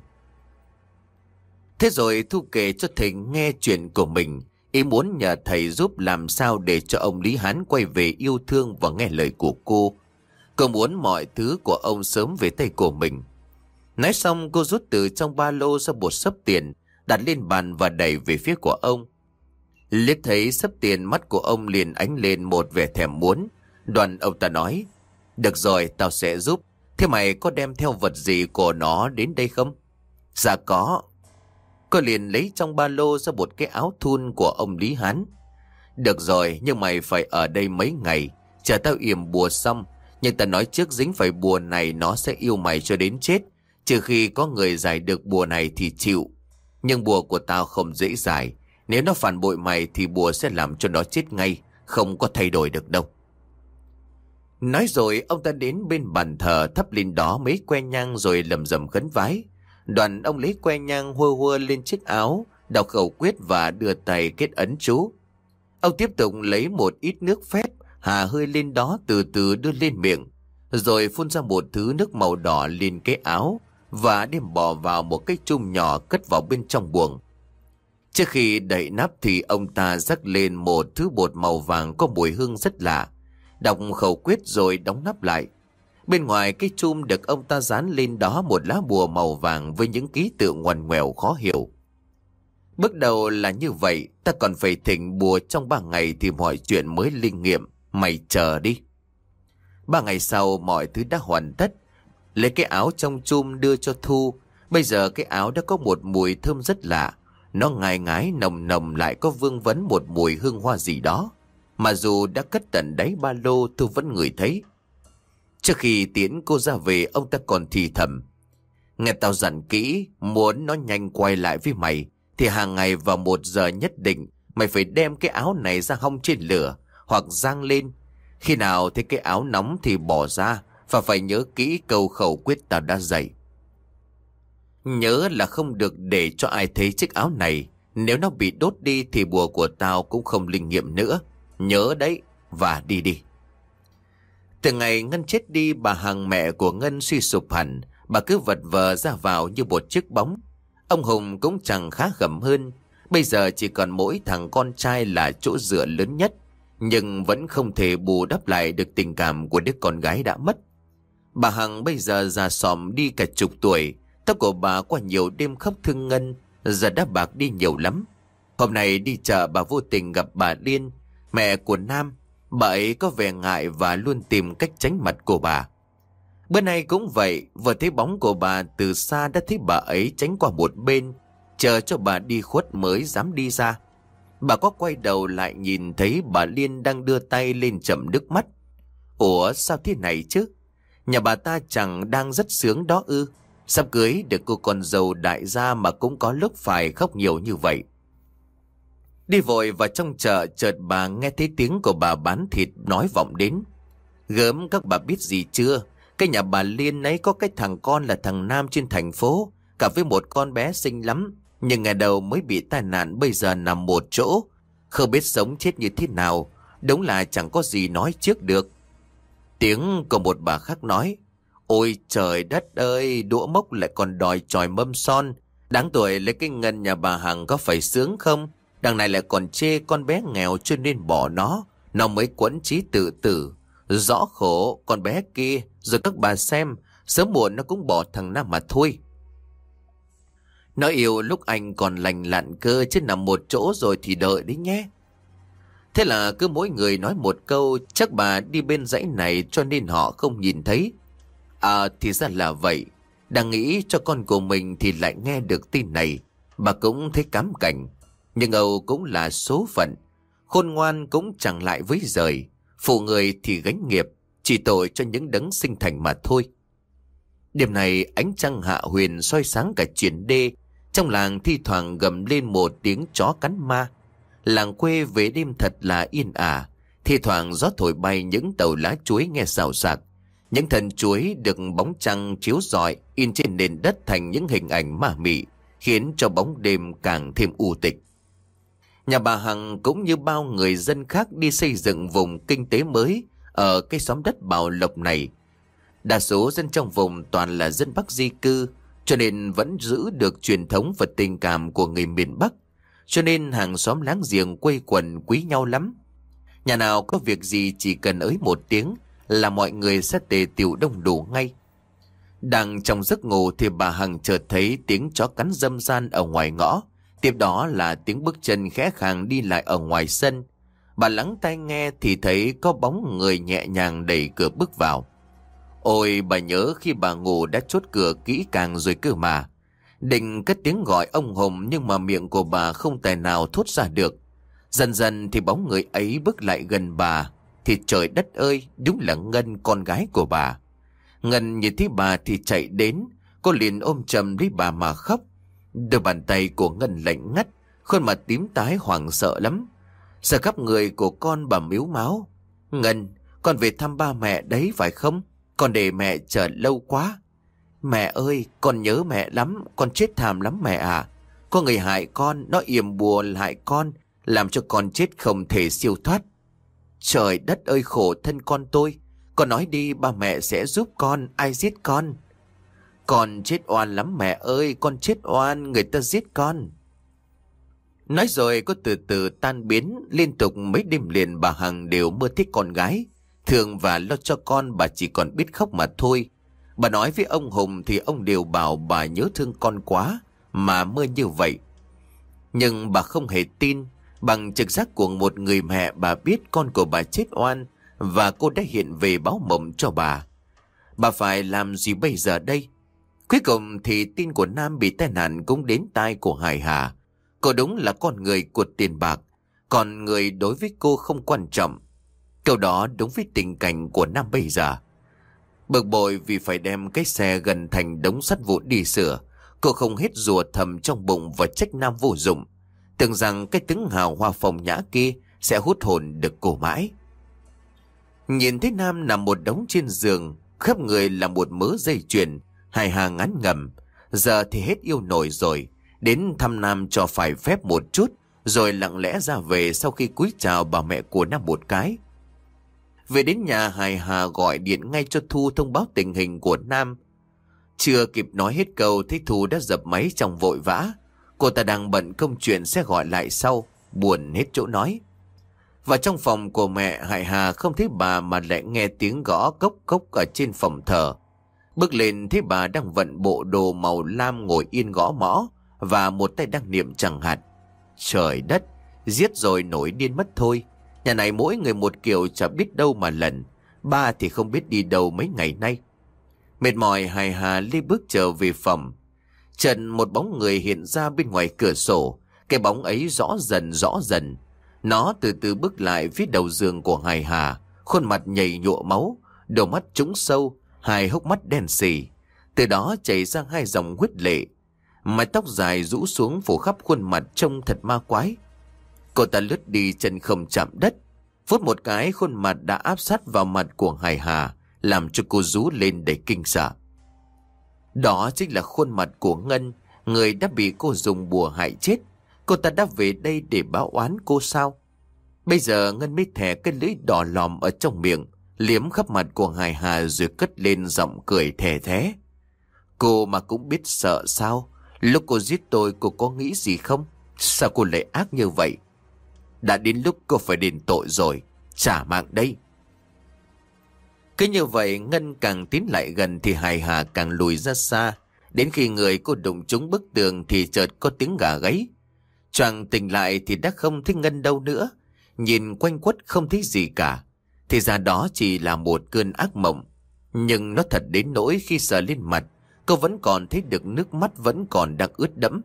Thế rồi Thu kể cho thầy nghe chuyện của mình, ý muốn nhờ thầy giúp làm sao để cho ông Lý Hán quay về yêu thương và nghe lời của cô. Cô muốn mọi thứ của ông sớm về tay của mình. Nói xong cô rút từ trong ba lô ra một xấp tiền, đặt lên bàn và đẩy về phía của ông. Liếc thấy xấp tiền, mắt của ông liền ánh lên một vẻ thèm muốn. Đoạn ông ta nói, được rồi tao sẽ giúp. Thế mày có đem theo vật gì của nó đến đây không? Dạ có. Cô liền lấy trong ba lô ra một cái áo thun của ông Lý Hán. Được rồi, nhưng mày phải ở đây mấy ngày, chờ tao yểm bùa xong. Nhưng ta nói trước, dính phải bùa này nó sẽ yêu mày cho đến chết. Trừ khi có người giải được bùa này thì chịu. Nhưng bùa của tao không dễ giải. Nếu nó phản bội mày thì bùa sẽ làm cho nó chết ngay, không có thay đổi được đâu. Nói rồi ông ta đến bên bàn thờ, thắp lên đó mấy que nhang rồi lầm rầm khấn vái. Đoạn ông lấy que nhang hua hua lên chiếc áo, đọc khẩu quyết và đưa tay kết ấn chú. Ông tiếp tục lấy một ít nước phép, hà hơi lên đó từ từ đưa lên miệng, rồi phun ra một thứ nước màu đỏ lên cái áo và đem bỏ vào một cái chum nhỏ cất vào bên trong buồng. Trước khi đậy nắp thì ông ta rắc lên một thứ bột màu vàng có mùi hương rất lạ, đọc khẩu quyết rồi đóng nắp lại. Bên ngoài cái chum được ông ta dán lên đó một lá bùa màu vàng với những ký tự ngoằn ngoèo khó hiểu. Bước đầu là như vậy, ta còn phải thỉnh bùa trong 3 ngày thì mọi chuyện mới linh nghiệm, mày chờ đi. 3 ngày sau mọi thứ đã hoàn tất. Lấy cái áo trong chum đưa cho Thu. Bây giờ cái áo đã có một mùi thơm rất lạ. Nó ngai ngái nồng nồng lại có vương vấn một mùi hương hoa gì đó, mà dù đã cất tận đáy ba lô Thu vẫn ngửi thấy. Trước khi tiễn cô ra về, ông ta còn thì thầm, nghe tao dặn kỹ, muốn nó nhanh quay lại với mày thì hàng ngày vào 1 giờ nhất định mày phải đem cái áo này ra hong trên lửa, hoặc giang lên. Khi nào thấy cái áo nóng thì bỏ ra, và phải nhớ kỹ câu khẩu quyết tao đã dạy. Nhớ là không được để cho ai thấy chiếc áo này. Nếu nó bị đốt đi thì bùa của tao cũng không linh nghiệm nữa. Nhớ đấy, và đi đi. Từ ngày Ngân chết đi, bà Hằng mẹ của Ngân suy sụp hẳn. Bà cứ vật vờ ra vào như một chiếc bóng. Ông Hùng cũng chẳng khá khẩm hơn. Bây giờ chỉ còn mỗi thằng con trai là chỗ dựa lớn nhất, nhưng vẫn không thể bù đắp lại được tình cảm của đứa con gái đã mất. Bà Hằng bây giờ già xòm đi cả chục tuổi. Tóc của bà qua nhiều đêm khóc thương Ngân, giờ đã bạc đi nhiều lắm. Hôm nay đi chợ, bà vô tình gặp bà Liên, mẹ của Nam. Bà ấy có vẻ ngại và luôn tìm cách tránh mặt của bà. Bữa nay cũng vậy, vừa thấy bóng của bà từ xa đã thấy bà ấy tránh qua một bên, chờ cho bà đi khuất mới dám đi ra. Bà có quay đầu lại nhìn thấy bà Liên đang đưa tay lên chậm nước mắt. Ủa sao thế này chứ? Nhà bà ta chẳng đang rất sướng đó ư? Sắp cưới được cô con dâu đại gia mà cũng có lúc phải khóc nhiều như vậy. Đi vội vào trong chợ, chợt bà nghe thấy tiếng của bà bán thịt nói vọng đến. Gớm, các bà biết gì chưa? Cái nhà bà Liên ấy có cái thằng con là thằng Nam trên thành phố, cả với một con bé xinh lắm. Nhưng ngày đầu mới bị tai nạn, bây giờ nằm một chỗ, không biết sống chết như thế nào. Đúng là chẳng có gì nói trước được. Tiếng của một bà khác nói. Ôi trời đất ơi, đũa mốc lại còn đòi chòi mâm son. Đáng tuổi lấy cái Ngân nhà bà Hằng có phải sướng không? Đằng này lại còn chê con bé nghèo cho nên bỏ nó mới quẫn chí tự tử. Rõ khổ con bé kia, rồi các bà xem, sớm muộn nó cũng bỏ thằng Nam mà thôi. Nó yêu lúc anh còn lành lặn cơ, chứ nằm một chỗ rồi thì đợi đấy nhé. Thế là cứ mỗi người nói một câu, chắc bà đi bên dãy này cho nên họ không nhìn thấy. À thì ra là vậy. Đang nghĩ cho con của mình thì lại nghe được tin này. Bà cũng thấy cám cảnh. Nhưng Âu cũng là số phận. Khôn ngoan cũng chẳng lại với rời. Phụ người thì gánh nghiệp, chỉ tội cho những đấng sinh thành mà thôi. Đêm này ánh trăng hạ huyền soi sáng cả chuyển đê. Trong làng thi thoảng gầm lên một tiếng chó cắn ma. Làng quê về đêm thật là yên ả. Thi thoảng gió thổi bay những tàu lá chuối nghe xào xạc. Những thân chuối được bóng trăng chiếu rọi in trên nền đất thành những hình ảnh ma mị, khiến cho bóng đêm càng thêm u tịch. Nhà bà Hằng cũng như bao người dân khác đi xây dựng vùng kinh tế mới ở cái xóm đất Bảo Lộc này. Đa số dân trong vùng toàn là dân Bắc di cư, cho nên vẫn giữ được truyền thống và tình cảm của người miền Bắc. Cho nên hàng xóm láng giềng quây quần quý nhau lắm. Nhà nào có việc gì chỉ cần ới một tiếng là mọi người sẽ tề tựu đông đủ ngay. Đang trong giấc ngủ thì bà Hằng chợt thấy tiếng chó cắn râm ran ở ngoài ngõ. Tiếp đó là tiếng bước chân khẽ khàng đi lại ở ngoài sân. Bà lắng tai nghe thì thấy có bóng người nhẹ nhàng đẩy cửa bước vào. Ôi, bà nhớ khi bà ngủ đã chốt cửa kỹ càng rồi cơ mà. Định cất tiếng gọi ông Hùng nhưng mà miệng của bà không tài nào thốt ra được. Dần dần thì bóng người ấy bước lại gần bà. Thì trời đất ơi, đúng là Ngân, con gái của bà. Ngân nhìn thấy bà thì chạy đến. Cô liền ôm chầm lấy bà mà khóc. Đôi bàn tay của Ngân lạnh ngắt, khuôn mặt tím tái hoảng sợ lắm. Sợ khắp người của con bà mếu máo. Ngân, con về thăm ba mẹ đấy phải không? Con để mẹ chờ lâu quá. Mẹ ơi, con nhớ mẹ lắm, con chết thảm lắm mẹ à. Có người hại con, nó yểm bùa hại con, làm cho con chết không thể siêu thoát. Trời đất ơi, khổ thân con tôi. Con nói đi, ba mẹ sẽ giúp con, ai giết con? Con chết oan lắm mẹ ơi, con oan oan, người ta giết con. Nói rồi có từ từ tan biến. Liên tục mấy đêm liền bà Hằng đều mơ thấy con gái. Thương và lo cho con, bà chỉ còn biết khóc mà thôi. Bà nói với ông Hùng thì ông đều bảo bà nhớ thương con quá mà mơ như vậy. Nhưng bà không hề tin. Bằng trực giác của một người mẹ, bà biết con của bà chết oan và cô đã hiện về báo mộng cho bà. Bà phải làm gì bây giờ đây? Cuối cùng thì tin của Nam bị tai nạn cũng đến tai của Hải Hà. Cô đúng là con người của tiền bạc, còn người đối với cô không quan trọng. Câu đó đúng với tình cảnh của Nam bây giờ. Bực bội vì phải đem cái xe gần thành đống sắt vụn đi sửa, cô không hết rủa thầm trong bụng và trách Nam vô dụng, tưởng rằng cái tướng hào hoa phong nhã kia sẽ hút hồn được cô mãi. Nhìn thấy Nam nằm một đống trên giường, khắp người là một mớ dây chuyền, hài hà ngán ngẩm. Giờ thì hết yêu nổi rồi, đến thăm Nam cho phải phép một chút, rồi lặng lẽ ra về sau khi cúi chào bà mẹ của Nam một cái. Về đến nhà, hài hà gọi điện ngay cho Thu thông báo tình hình của Nam. Chưa kịp nói hết câu thấy Thu đã dập máy trong vội vã. Cô ta đang bận công chuyện sẽ gọi lại sau, buồn hết chỗ nói. Và trong phòng của mẹ, hài hà không thấy bà mà lại nghe tiếng gõ cốc cốc ở trên phòng thờ. Bước lên thấy bà đang vận bộ đồ màu lam ngồi yên gõ mõ và một tay đang niệm chẳng hạn. Trời đất, giết rồi nổi điên mất thôi. Nhà này mỗi người một kiểu chả biết đâu mà lần. Ba thì không biết đi đâu mấy ngày nay. Mệt mỏi, hài hà đi bước trở về phòng. Trần một bóng người hiện ra bên ngoài cửa sổ. Cái bóng ấy rõ dần. Nó từ từ bước lại phía đầu giường của hài hà. Khuôn mặt nhầy nhụa máu, đôi mắt trũng sâu, hai hốc mắt đen sì. Từ đó chảy ra hai dòng huyết lệ. Mái tóc dài rũ xuống phủ khắp khuôn mặt trông thật ma quái. Cô ta lướt đi chân không chạm đất. Phút một cái khuôn mặt đã áp sát vào mặt của hài hà, làm cho cô rú lên đầy kinh sợ. Đó chính là khuôn mặt của Ngân, người đã bị cô dùng bùa hại chết. Cô ta đã về đây để báo oán cô sao? Bây giờ Ngân mới thè cái lưỡi đỏ lòm ở trong miệng, liếm khắp mặt của hài hà rồi cất lên giọng cười thè thé. Cô mà cũng biết sợ sao? Lúc cô giết tôi cô có nghĩ gì không? Sao cô lại ác như vậy? Đã đến lúc cô phải đền tội rồi. Trả mạng đây. Cứ như vậy Ngân càng tiến lại gần thì hài hà càng lùi ra xa. Đến khi người cô đụng trúng bức tường thì chợt có tiếng gà gáy. Choàng tỉnh lại thì đã không thấy Ngân đâu nữa. Nhìn quanh quất không thấy gì cả. Thì ra đó chỉ là một cơn ác mộng. Nhưng nó thật đến nỗi khi sờ lên mặt, cô vẫn còn thấy được nước mắt vẫn còn đang ướt đẫm.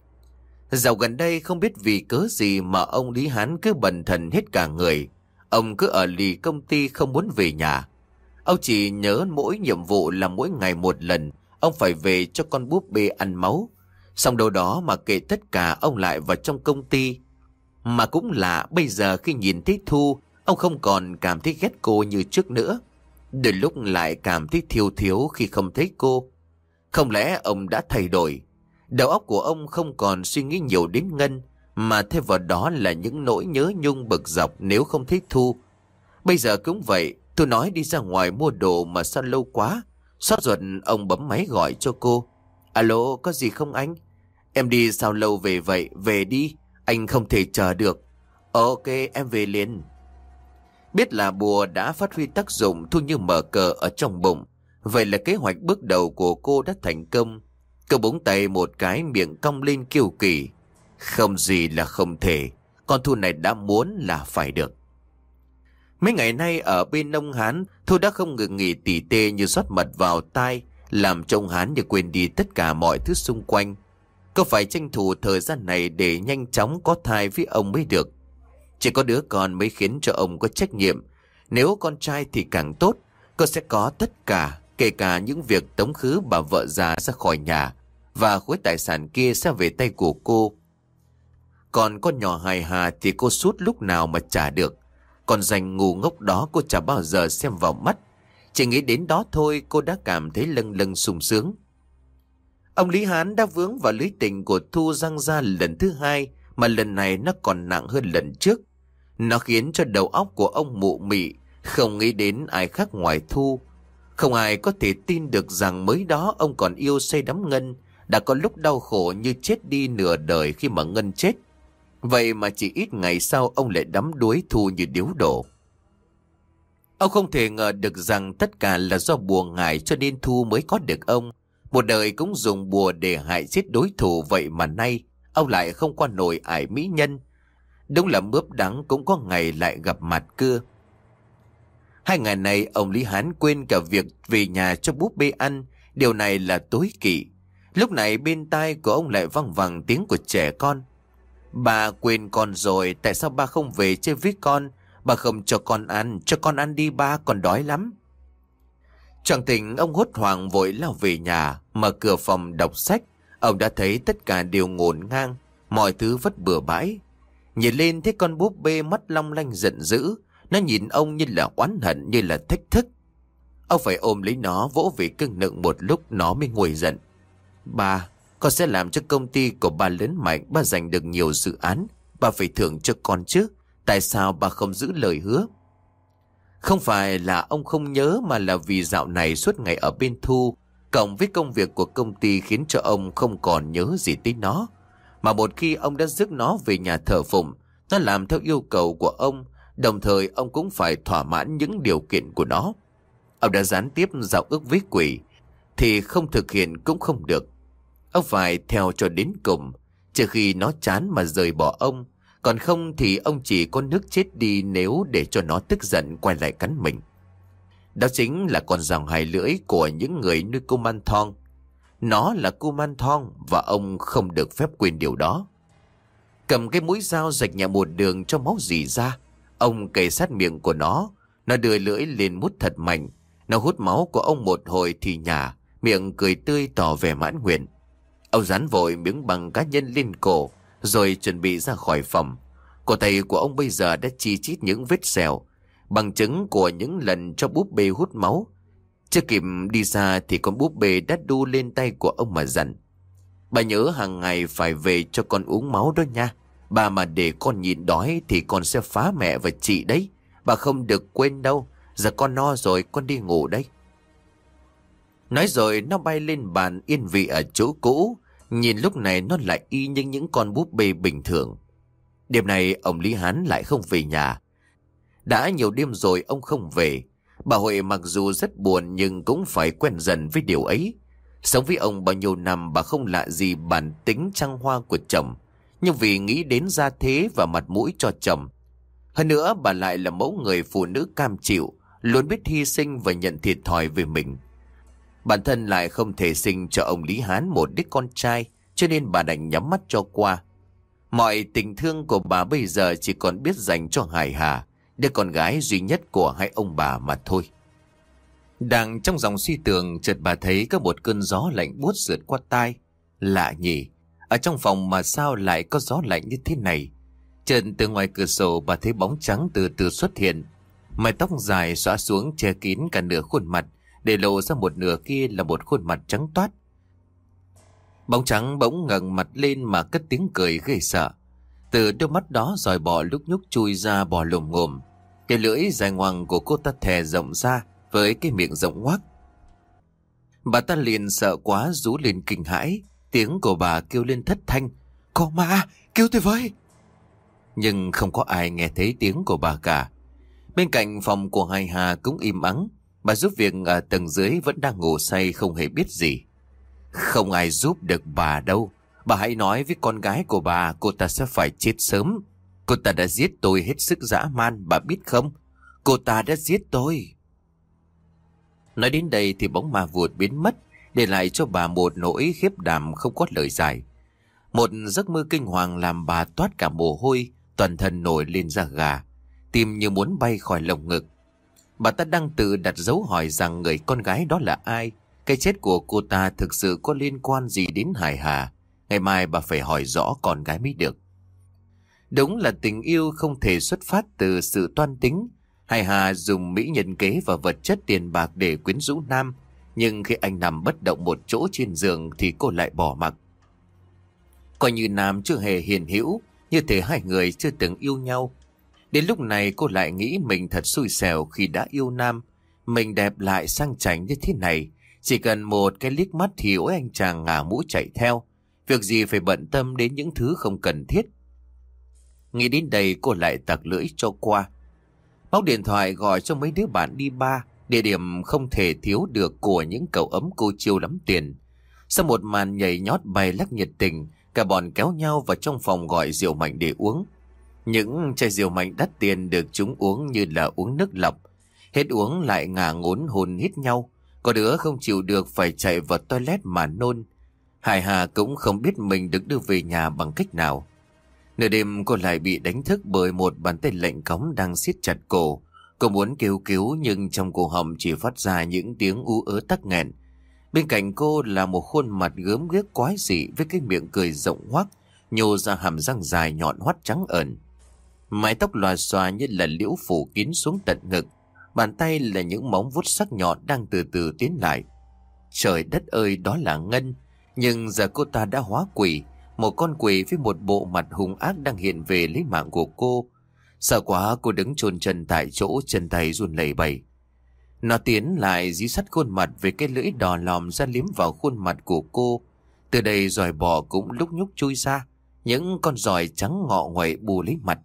Dạo gần đây không biết vì cớ gì mà ông Lý Hán cứ bần thần hết cả người. Ông cứ ở lì công ty không muốn về nhà. Ông chỉ nhớ mỗi nhiệm vụ là mỗi ngày một lần ông phải về cho con búp bê ăn máu. Xong đâu đó mà kệ tất cả ông lại vào trong công ty. Mà cũng lạ, bây giờ khi nhìn thấy Thu, ông không còn cảm thấy ghét cô như trước nữa. Đôi lúc lại cảm thấy thiêu thiếu khi không thấy cô. Không lẽ ông đã thay đổi? Đầu óc của ông không còn suy nghĩ nhiều đến Ngân, mà thay vào đó là những nỗi nhớ nhung bực dọc nếu không thấy Thu. Bây giờ cũng vậy, tôi nói đi ra ngoài mua đồ mà sao lâu quá. Xót ruột ông bấm máy gọi cho cô. Alo, có gì không anh? Em đi sao lâu về vậy? Về đi, anh không thể chờ được. Ok, em về liền. Biết là bùa đã phát huy tác dụng, Thu như mở cờ ở trong bụng. Vậy là kế hoạch bước đầu của cô đã thành công. Cô búng tay một cái, miệng cong lên kiêu kỳ. Không gì là không thể. Con Thu này đã muốn là phải được. Mấy ngày nay ở bên ông Hán, Thu đã không ngừng nghỉ tỉ tê như rót mật vào tai, làm cho ông Hán như quên đi tất cả mọi thứ xung quanh. Cô phải tranh thủ thời gian này để nhanh chóng có thai với ông mới được. Chỉ có đứa con mới khiến cho ông có trách nhiệm. Nếu con trai thì càng tốt. Cô sẽ có tất cả, kể cả những việc tống khứ bà vợ già ra khỏi nhà, và khối tài sản kia sẽ về tay của cô. Còn con nhỏ hài hà thì cô sút lúc nào mà trả được. Còn danh ngu ngốc đó cô chả bao giờ xem vào mắt. Chỉ nghĩ đến đó thôi cô đã cảm thấy lâng lâng sung sướng. Ông Lý Hán đã vướng vào lưới tình của Thu răng ra lần thứ hai, mà lần này nó còn nặng hơn lần trước. Nó khiến cho đầu óc của ông mụ mị, không nghĩ đến ai khác ngoài Thu. Không ai có thể tin được rằng mới đó ông còn yêu say đắm Ngân, đã có lúc đau khổ như chết đi nửa đời khi mà Ngân chết. Vậy mà chỉ ít ngày sau ông lại đắm đuối Thu như điếu đổ. Ông không thể ngờ được rằng tất cả là do bùa ngải cho nên Thu mới có được ông. Một đời cũng dùng bùa để hại chết đối thủ, vậy mà nay ông lại không qua nổi ải mỹ nhân. Đúng là mướp đắng cũng có ngày lại gặp mặt cưa. 2 ngày này ông Lý Hán quên cả việc về nhà cho búp bê ăn. Điều này là tối kỵ. Lúc này bên tai của ông lại văng vẳng tiếng của trẻ con. Bà quên con rồi, tại sao ba không về chơi với con? Bà không cho con ăn đi ba, con đói lắm. Chẳng tỉnh ông hốt hoảng vội lao về nhà, mở cửa phòng đọc sách. Ông đã thấy tất cả đều ngổn ngang, mọi thứ vất bừa bãi. Nhìn lên thấy con búp bê mắt long lanh giận dữ, Nó nhìn ông như là oán hận, như là thách thức. Ông phải ôm lấy nó vỗ về cưng nựng một lúc nó mới nguôi giận. Ba, con sẽ làm cho công ty của ba lớn mạnh, ba giành được nhiều dự án. Ba phải thưởng cho con chứ. Tại sao ba không giữ lời hứa? Không phải là ông không nhớ, mà là vì dạo này suốt ngày ở bên Thu, cộng với công việc của công ty khiến cho ông không còn nhớ gì tới nó. Mà một khi ông đã rước nó về nhà thờ phụng, nó làm theo yêu cầu của ông, đồng thời ông cũng phải thỏa mãn những điều kiện của nó. Ông đã gián tiếp giao ước với quỷ, thì không thực hiện cũng không được. Ông phải theo cho đến cùng, trừ khi nó chán mà rời bỏ ông. Còn không thì ông chỉ có nước chết đi nếu để cho nó tức giận quay lại cắn mình. Đó chính là con rồng hai lưỡi của những người nuôi kuman thong. Nó là kuman thong và ông không được phép quên điều đó. Cầm cái mũi dao rạch nhẹ một đường cho máu rỉ ra. Ông kề sát miệng của nó đưa lưỡi lên mút thật mạnh. Nó hút máu của ông một hồi thì nhả, miệng cười tươi tỏ vẻ mãn nguyện. Ông dán vội miếng bằng cá nhân lên cổ, rồi chuẩn bị ra khỏi phòng. Cổ tay của ông bây giờ đã chi chít những vết sẹo, bằng chứng của những lần cho búp bê hút máu. Chưa kịp đi ra thì con búp bê đã đu lên tay của ông mà dặn: Bà nhớ hàng ngày phải về cho con uống máu đó nha. Bà mà để con nhịn đói thì con sẽ phá mẹ và chị đấy. Bà không được quên đâu. Giờ con no rồi, con đi ngủ đấy. Nói rồi nó bay lên bàn yên vị ở chỗ cũ. Nhìn lúc này nó lại y như những con búp bê bình thường. Đêm này ông Lý Hán lại không về nhà. Đã nhiều đêm rồi ông không về. Bà Huệ mặc dù rất buồn nhưng cũng phải quen dần với điều ấy. Sống với ông bao nhiêu năm, bà không lạ gì bản tính trăng hoa của chồng. Nhưng vì nghĩ đến gia thế và mặt mũi cho chồng, hơn nữa bà lại là mẫu người phụ nữ cam chịu, luôn biết hy sinh và nhận thiệt thòi về mình. Bản thân lại không thể sinh cho ông Lý Hán một đứa con trai, cho nên bà đành nhắm mắt cho qua. Mọi tình thương của bà bây giờ chỉ còn biết dành cho Hải Hà, đứa con gái duy nhất của hai ông bà mà thôi. Đang trong dòng suy tưởng, chợt bà thấy có một cơn gió lạnh buốt rượt qua tai. Lạ nhỉ, ở trong phòng mà sao lại có gió lạnh như thế này? Chợt từ ngoài cửa sổ bà thấy bóng trắng từ từ xuất hiện. Mái tóc dài xõa xuống che kín cả nửa khuôn mặt, để lộ ra một nửa kia là một khuôn mặt trắng toát. Bóng trắng bỗng ngẩng mặt lên mà cất tiếng cười ghê sợ. Từ đôi mắt đó dòi bọ lúc nhúc chui ra bò lồm ngồm. Cái lưỡi dài ngoằng của cô ta thè rộng ra với cái miệng rộng ngoác. Bà ta liền sợ quá rú lên kinh hãi. Tiếng của bà kêu lên thất thanh: Có ma, cứu tôi với! Nhưng không có ai nghe thấy tiếng của bà cả. Bên cạnh phòng của Hải Hà cũng im ắng. Bà giúp việc ở tầng dưới vẫn đang ngủ say không hề biết gì. Không ai giúp được bà đâu. Bà hãy nói với con gái của bà, cô ta sẽ phải chết sớm. Cô ta đã giết tôi hết sức dã man, bà biết không? Cô ta đã giết tôi. Nói đến đây thì bóng ma vụt biến mất, để lại cho bà một nỗi khiếp đảm không có lời giải. Một giấc mơ kinh hoàng làm bà toát cả mồ hôi, toàn thân nổi lên da gà, tim như muốn bay khỏi lồng ngực. Bà ta đang tự đặt dấu hỏi rằng người con gái đó là ai. Cái chết của cô ta thực sự có liên quan gì đến Hải Hà? Ngày mai bà phải hỏi rõ con gái mới được. Đúng là tình yêu không thể xuất phát từ sự toan tính. Hải Hà dùng mỹ nhân kế và vật chất tiền bạc để quyến rũ Nam. Nhưng khi anh nằm bất động một chỗ trên giường thì cô lại bỏ mặc. Coi như Nam chưa hề hiền hữu, như thể hai người chưa từng yêu nhau. Đến lúc này cô lại nghĩ mình thật xui xẻo khi đã yêu Nam. Mình đẹp lại sang chảnh như thế này, chỉ cần một cái liếc mắt thì ôi anh chàng ngả mũ chạy theo. Việc gì phải bận tâm đến những thứ không cần thiết. Nghĩ đến đây cô lại tặc lưỡi cho qua. Móc điện thoại gọi cho mấy đứa bạn đi bar, địa điểm không thể thiếu được của những cậu ấm cô chiêu lắm tiền. Sau một màn nhảy nhót bay lắc nhiệt tình, cả bọn kéo nhau vào trong phòng gọi rượu mạnh để uống. Những chai rượu mạnh đắt tiền được chúng uống như là uống nước lọc. Hết uống lại ngả ngốn hôn hít nhau. Có đứa không chịu được phải chạy vào toilet mà nôn. Hải Hà cũng không biết mình được đưa về nhà bằng cách nào. Nửa đêm cô lại bị đánh thức bởi một bàn tay lạnh cóng đang siết chặt cổ. Cô muốn kêu cứu nhưng trong cổ họng chỉ phát ra những tiếng ú ớ tắc nghẹn. Bên cạnh cô là một khuôn mặt gớm ghiếc quái dị với cái miệng cười rộng hoác, nhô ra hàm răng dài nhọn hoắt trắng ẩn. Mái tóc lòa xòa như là liễu phủ kín xuống tận ngực. Bàn tay là những móng vuốt sắc nhọn đang từ từ tiến lại. Trời đất ơi, đó là Ngân. Nhưng giờ cô ta đã hóa quỷ. Một con quỷ với một bộ mặt hung ác đang hiện về lấy mạng của cô. Sợ quá, cô đứng chôn chân tại chỗ, chân tay run lẩy bẩy. Nó tiến lại dí sát khuôn mặt với cái lưỡi đỏ lòm ra liếm vào khuôn mặt của cô. Từ đây giòi bò cũng lúc nhúc chui ra. Những con giòi trắng ngọ nguậy bù lấy mặt.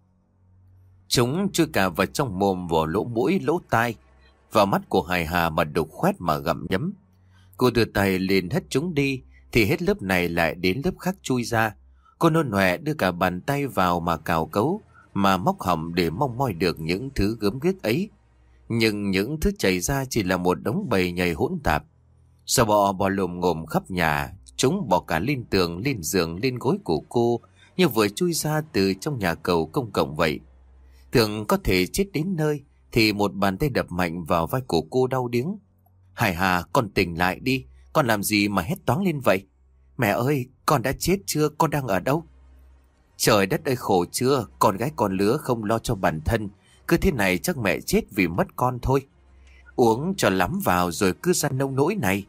Chúng chui cả vào trong mồm, vào lỗ mũi, lỗ tai, vào mắt của hài hà mà đục khoét mà gặm nhấm. Cô đưa tay lên hất chúng đi, thì hết lớp này lại đến lớp khác chui ra. Cô nôn nọe đưa cả bàn tay vào mà cào cấu, mà móc họng để mong moi được những thứ gớm ghiếc ấy. Nhưng những thứ chảy ra chỉ là một đống bầy nhầy hỗn tạp. Sò bọ bò lồm ngồm khắp nhà, chúng bò cả lên tường, lên giường, lên gối của cô, như vừa chui ra từ trong nhà cầu công cộng vậy. Tưởng có thể chết đến nơi, thì một bàn tay đập mạnh vào vai của cô đau điếng. Hải Hà, con tỉnh lại đi, con làm gì mà hét toáng lên vậy? Mẹ ơi, con đã chết chưa, con đang ở đâu? Trời đất ơi, khổ chưa, con gái con lứa không lo cho bản thân, cứ thế này chắc mẹ chết vì mất con thôi. Uống cho lắm vào rồi cứ ra nông nỗi này.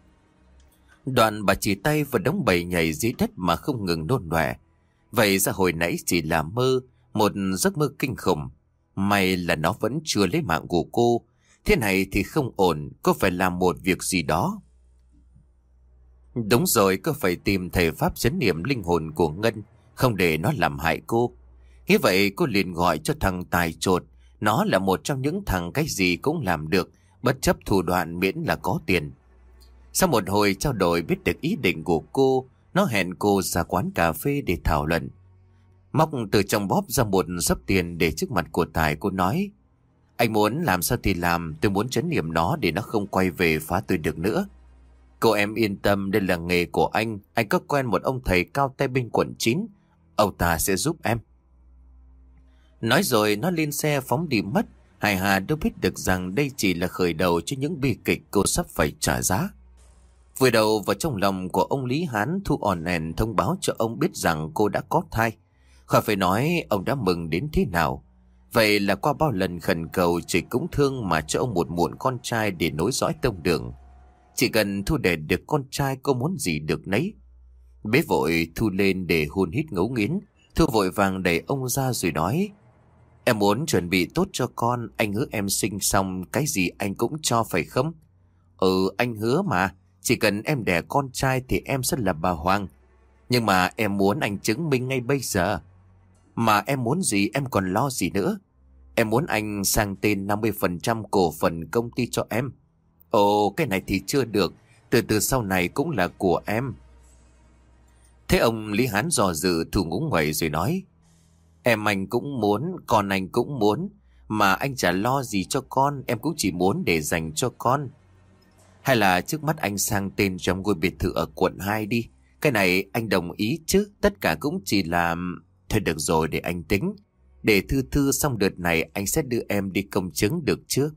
Đoạn bà chỉ tay vào đống bầy nhảy dưới đất mà không ngừng nôn nọe. Vậy ra hồi nãy chỉ là mơ, một giấc mơ kinh khủng. May là nó vẫn chưa lấy mạng của cô. Thế này thì không ổn, cô phải làm một việc gì đó. Đúng rồi, cô phải tìm thầy pháp trấn niệm linh hồn của Ngân, không để nó làm hại cô. Thế vậy cô liền gọi cho thằng Tài Chột. Nó là một trong những thằng cái gì cũng làm được, bất chấp thủ đoạn miễn là có tiền. Sau một hồi trao đổi biết được ý định của cô, nó hẹn cô ra quán cà phê để thảo luận. Móc từ trong bóp ra một xấp tiền để trước mặt của Tài, cô nói: Anh muốn làm sao thì làm, tôi muốn trấn niệm nó để nó không quay về phá tôi được nữa. Cô em yên tâm, đây là nghề của anh có quen một ông thầy cao tay bên quận 9, ông ta sẽ giúp em. Nói rồi nó lên xe phóng đi mất. Hải Hà đâu biết được rằng đây chỉ là khởi đầu cho những bi kịch cô sắp phải trả giá. Vừa đầu vào trong lòng của ông Lý Hán, Thu òn èn thông báo cho ông biết rằng cô đã có thai. Khỏi phải nói ông đã mừng đến thế nào. Vậy là qua bao lần khẩn cầu chỉ cũng thương mà cho ông một muộn con trai để nối dõi tông đường. Chỉ cần Thu đẻ được con trai, cô muốn gì được nấy. Bế vội Thu lên để hôn hít ngấu nghiến. Thu vội vàng đẩy ông ra rồi nói: Em muốn chuẩn bị tốt cho con, anh hứa em sinh xong cái gì anh cũng cho phải không? Ừ, anh hứa mà, chỉ cần em đẻ con trai thì em sẽ là bà Hoàng. Nhưng mà em muốn anh chứng minh ngay bây giờ. Mà em muốn gì em còn lo gì nữa? Em muốn anh sang tên 50% cổ phần công ty cho em. Ồ, cái này thì chưa được, từ từ sau này cũng là của em. Thế ông Lý Hán dò dự, Thu ngúng nguẩy rồi nói: Em anh cũng muốn, con anh cũng muốn. Mà anh chả lo gì cho con, em cũng chỉ muốn để dành cho con. Hay là trước mắt anh sang tên trong ngôi biệt thự ở quận 2 đi. Cái này anh đồng ý chứ, tất cả cũng chỉ là... Thôi được rồi, để anh tính. Để thư xong đợt này anh sẽ đưa em đi công chứng được chưa?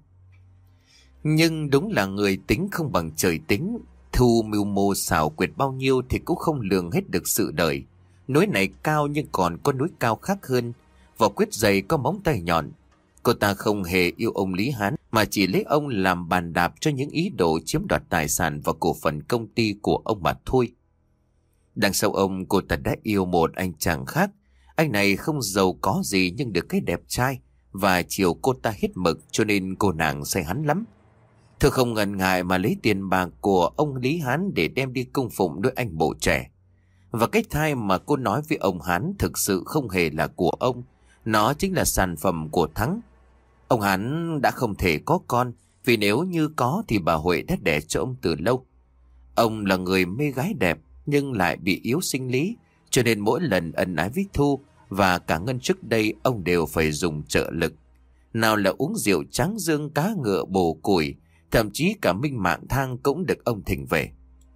Nhưng đúng là người tính không bằng trời tính. Thu mưu mô xảo quyệt bao nhiêu thì cũng không lường hết được sự đời. Núi này cao nhưng còn có núi cao khác hơn. Vỏ quyết dày có móng tay nhọn. Cô ta không hề yêu ông Lý Hán, mà chỉ lấy ông làm bàn đạp cho những ý đồ chiếm đoạt tài sản và cổ phần công ty của ông mà thôi. Đằng sau ông, cô ta đã yêu một anh chàng khác. Anh này không giàu có gì nhưng được cái đẹp trai, và chiều cô ta hết mực, cho nên cô nàng say hắn lắm. Thư không ngần ngại mà lấy tiền bạc của ông Lý Hán để đem đi cung phụng đôi anh bộ trẻ. Và cái thai mà cô nói với ông Hán thực sự không hề là của ông. Nó chính là sản phẩm của Thắng. Ông Hán đã không thể có con, vì nếu như có thì bà Huệ đã đẻ cho ông từ lâu. Ông là người mê gái đẹp nhưng lại bị yếu sinh lý, cho nên mỗi lần ân ái với Thu và cả Ngân trước đây, ông đều phải dùng trợ lực. Nào là uống rượu tráng dương, cá ngựa, bồ củi, thậm chí cả minh mạng thang cũng được ông thỉnh về.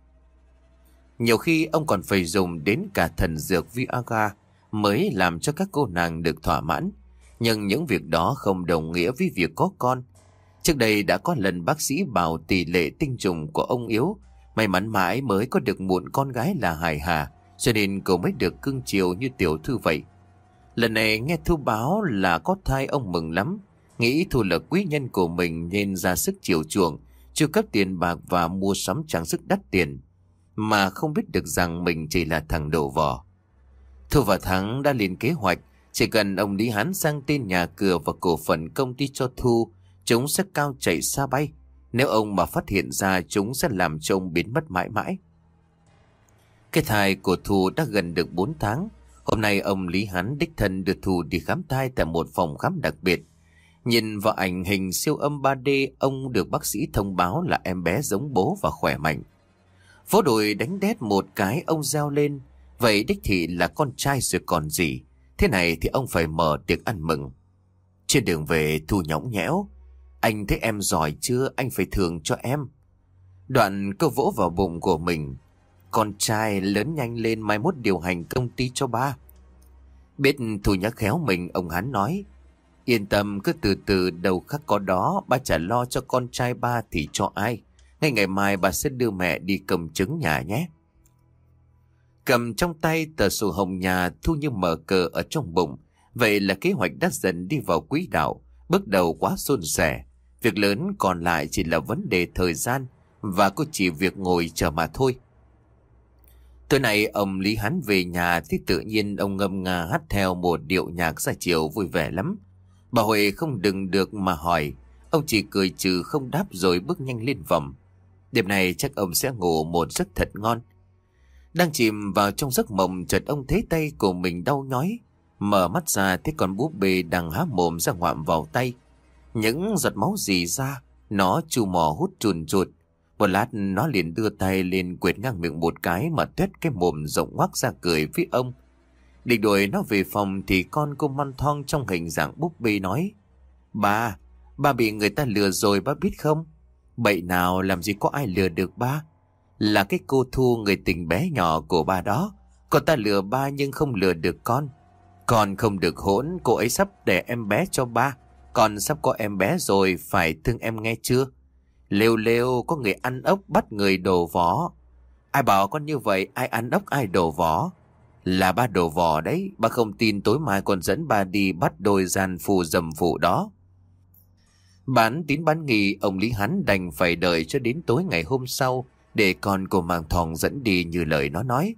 Nhiều khi ông còn phải dùng đến cả thần dược Viagra mới làm cho các cô nàng được thỏa mãn. Nhưng những việc đó không đồng nghĩa với việc có con. Trước đây đã có lần bác sĩ bảo tỷ lệ tinh trùng của ông yếu, may mắn mãi mới có được muộn con gái là Hải Hà, cho nên cô mới được cưng chiều như tiểu thư vậy. Lần này nghe Thu báo là có thai, ông mừng lắm. Nghĩ Thu là quý nhân của mình nên ra sức chiều chuộng, chu cấp tiền bạc và mua sắm trang sức đắt tiền. Mà không biết được rằng mình chỉ là thằng đầu vò. Thu và Thắng đã lên kế hoạch. Chỉ cần ông Lý Hán sang tên nhà cửa và cổ phần công ty cho Thu, chúng sẽ cao chạy xa bay. Nếu ông mà phát hiện ra, chúng sẽ làm cho ông biến mất mãi mãi. Cái thai của Thu đã gần được 4 tháng. Hôm nay ông Lý Hán đích thân đưa Thu đi khám thai tại một phòng khám đặc biệt. Nhìn vào ảnh hình siêu âm 3D, ông được bác sĩ thông báo là em bé giống bố và khỏe mạnh. Vỗ đùi đánh đét một cái, ông reo lên. Vậy đích thị là con trai rồi còn gì. Thế này thì ông phải mở tiệc ăn mừng. Trên đường về, Thu nhõng nhẽo. Anh thấy em giỏi chưa, anh phải thưởng cho em. Đoạn cô vỗ vào bụng của mình. Con trai lớn nhanh lên, mai mốt điều hành công ty cho ba. Biết Thu nhắc khéo mình, ông Hán nói. Yên tâm, cứ từ từ, đầu khắc có đó. Ba chả lo cho con trai ba thì cho ai. Ngay ngày mai bà sẽ đưa mẹ đi cầm chứng nhà nhé. Cầm trong tay tờ sổ hồng nhà, Thu như mở cờ ở trong bụng. Vậy là kế hoạch đã dần đi vào quỹ đạo. Bước đầu quá suôn sẻ. Việc lớn còn lại chỉ là vấn đề thời gian. Và cô chỉ việc ngồi chờ mà thôi. Tối nay ông Lý Hán về nhà thì tự nhiên ông ngâm nga hát theo một điệu nhạc ra chiều vui vẻ lắm. Bà Huệ không đừng được mà hỏi. Ông chỉ cười trừ không đáp rồi bước nhanh lên phòng. Đêm này chắc ông sẽ ngủ một giấc thật ngon. Đang chìm vào trong giấc mộng, chợt ông thấy tay của mình đau nhói. Mở mắt ra thấy con búp bê đang há mồm ra ngoạm vào tay. Những giọt máu rỉ ra, nó chu mò hút chùn chụt. Một lát nó liền đưa tay lên quệt ngang miệng một cái mà tuét cái mồm rộng ngoác ra cười với ông. Định đuổi nó về phòng thì con cô Man Thong trong hình dạng búp bê nói. Ba bị người ta lừa rồi, ba biết không? Bậy nào, làm gì có ai lừa được ba. Là cái cô Thu, người tình bé nhỏ của ba đó. Cô ta lừa ba nhưng không lừa được con. Con không được hỗn, cô ấy sắp đẻ em bé cho ba. Con sắp có em bé rồi, phải thương em nghe chưa? Lêu lêu, có người ăn ốc bắt người đổ vỏ. Ai bảo con như vậy, ai ăn ốc ai đổ vỏ? Là ba đổ vỏ đấy, ba không tin tối mai con dẫn ba đi bắt đôi gian phù dầm phụ đó. Bán tín bán nghi, ông Lý Hán đành phải đợi cho đến tối ngày hôm sau để con cô Mang Thòng dẫn đi như lời nó nói.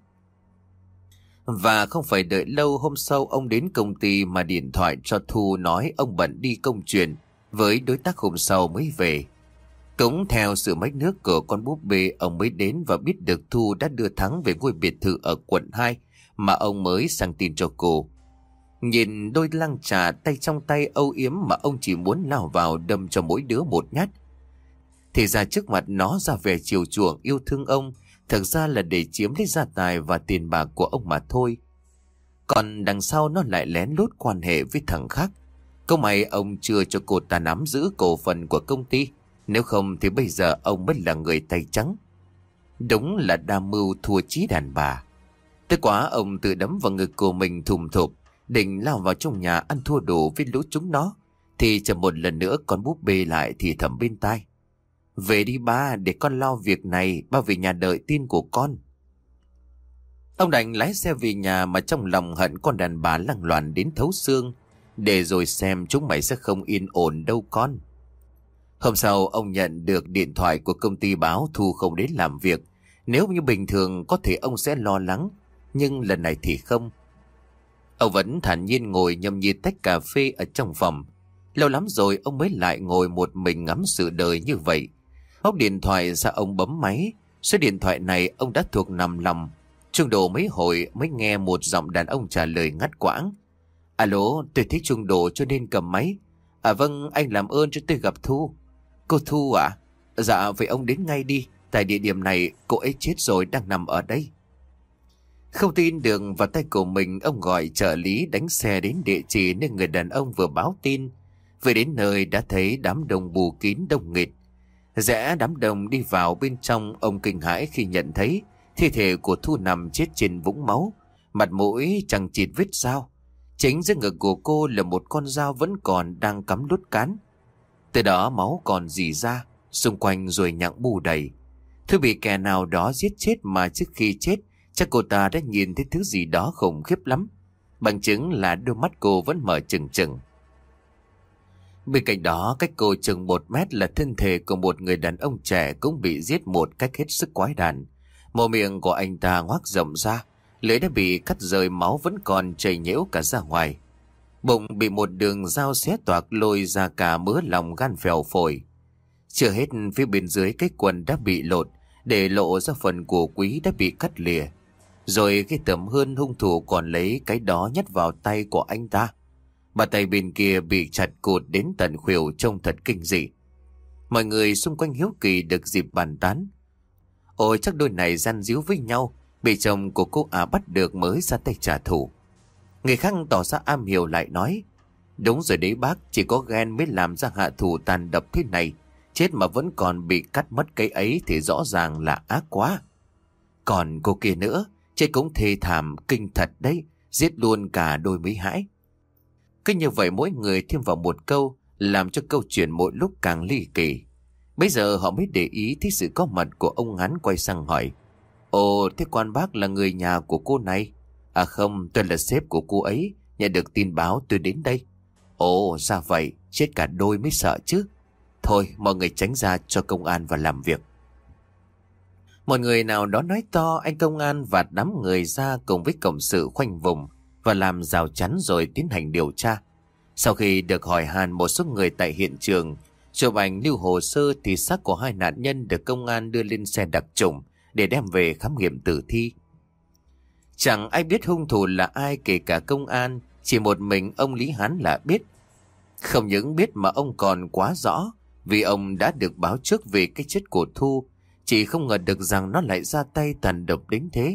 Và không phải đợi lâu, hôm sau ông đến công ty mà điện thoại cho Thu nói ông bận đi công chuyện với đối tác, hôm sau mới về. Cũng theo sự mách nước của con búp bê, ông mới đến và biết được Thu đã đưa Thắng về ngôi biệt thự ở quận 2 mà ông mới sang tin cho cô. Nhìn đôi lăng trà tay trong tay âu yếm mà ông chỉ muốn lao vào đâm cho mỗi đứa một nhát. Thì ra trước mặt nó ra vẻ chiều chuộng yêu thương ông, thực ra là để chiếm lấy gia tài và tiền bạc của ông mà thôi. Còn đằng sau nó lại lén lút quan hệ với thằng khác. Câu may ông chưa cho cô ta nắm giữ cổ phần của công ty. Nếu không thì bây giờ ông mới là người tay trắng. Đúng là đa mưu thua chí đàn bà. Tức quá ông tự đấm vào ngực của mình thùm thụp, định lao vào trong nhà ăn thua đủ với lũ chúng nó. Thì chợt một lần nữa con búp bê lại thì thầm bên tai. Về đi ba, để con lo việc này, ba về nhà đợi tin của con. Ông đành lái xe về nhà mà trong lòng hận con đàn bà lăng loàn đến thấu xương. Để rồi xem chúng mày sẽ không yên ổn đâu con. Hôm sau ông nhận được điện thoại của công ty báo Thu không đến làm việc. Nếu như bình thường có thể ông sẽ lo lắng, nhưng lần này thì không. Ông vẫn thản nhiên ngồi nhâm nhi tách cà phê ở trong phòng. Lâu lắm rồi ông mới lại ngồi một mình ngắm sự đời như vậy. Móc điện thoại ra ông bấm máy. Số điện thoại này ông đã thuộc nằm lòng. Chuông đổ mấy hồi mới nghe một giọng đàn ông trả lời ngắt quãng. Alo, tôi thích chuông đổ cho nên cầm máy. À vâng, anh làm ơn cho tôi gặp Thu. Cô Thu à? Dạ, vậy ông đến ngay đi. Tại địa điểm này cô ấy chết rồi, đang nằm ở đây. Không tin được vào tay của mình, ông gọi trợ lý đánh xe đến địa chỉ nơi người đàn ông vừa báo tin. Về đến nơi đã thấy đám đông bù kín đông nghịt. Rẽ đám đông đi vào bên trong, ông kinh hãi khi nhận thấy thi thể của Thu nằm chết trên vũng máu, mặt mũi chẳng chịt vết dao. Chính dưới ngực của cô là một con dao vẫn còn đang cắm đốt cán. Từ đó máu còn rỉ ra, xung quanh rồi nhặng bù đầy. Thứ bị kẻ nào đó giết chết mà trước khi chết, chắc cô ta đã nhìn thấy thứ gì đó khủng khiếp lắm. Bằng chứng là đôi mắt cô vẫn mở trừng trừng. Bên cạnh đó, cách cô chừng 1 mét là thân thể của một người đàn ông trẻ cũng bị giết một cách hết sức quái đản. Mồm miệng của anh ta ngoác rộng ra, lưỡi đã bị cắt rời, máu vẫn còn chảy nhễu cả ra ngoài. Bụng bị một đường dao xé toạc lôi ra cả mớ lòng gan phèo phổi. Chưa hết, phía bên dưới cái quần đã bị lột, để lộ ra phần của quý đã bị cắt lìa. Rồi cái tầm hơn, hung thủ còn lấy cái đó nhét vào tay của anh ta. Bàn tay bên kia bị chặt cụt đến tận khuỷu, trông thật kinh dị. Mọi người xung quanh hiếu kỳ được dịp bàn tán. Ôi, chắc đôi này gian díu với nhau, bị chồng của cô bắt được mới ra tay trả thù. Người khác tỏ ra am hiểu lại nói: đúng rồi đấy bác, chỉ có ghen mới làm ra hạ thủ tàn độc thế này. Chết mà vẫn còn bị cắt mất cái ấy thì rõ ràng là ác quá. Còn cô kia nữa, chết cũng thê thảm kinh thật đấy, giết luôn cả đôi mới hãi. Cứ như vậy mỗi người thêm vào một câu, làm cho câu chuyện mỗi lúc càng ly kỳ. Bây giờ họ mới để ý thấy sự có mặt của ông Ngắn, quay sang hỏi: ồ, thế quan bác là người nhà của cô này? À không, tôi là sếp của cô ấy, nhận được tin báo tôi đến đây. Ồ, ra vậy, chết cả đôi mới sợ chứ. Thôi, mọi người tránh ra cho công an vào làm việc. Một người nào đó nói to, anh công an vạt đám người ra cùng với cộng sự khoanh vùng và làm rào chắn rồi tiến hành điều tra. Sau khi được hỏi han một số người tại hiện trường, chụp ảnh lưu hồ sơ, thì xác của 2 nạn nhân được công an đưa lên xe đặc trùng để đem về khám nghiệm tử thi. Chẳng ai biết hung thủ là ai, kể cả công an, chỉ một mình ông Lý Hán là biết. Không những biết mà ông còn quá rõ, vì ông đã được báo trước về cái chết của Thu, chỉ không ngờ được rằng nó lại ra tay tàn độc đến thế.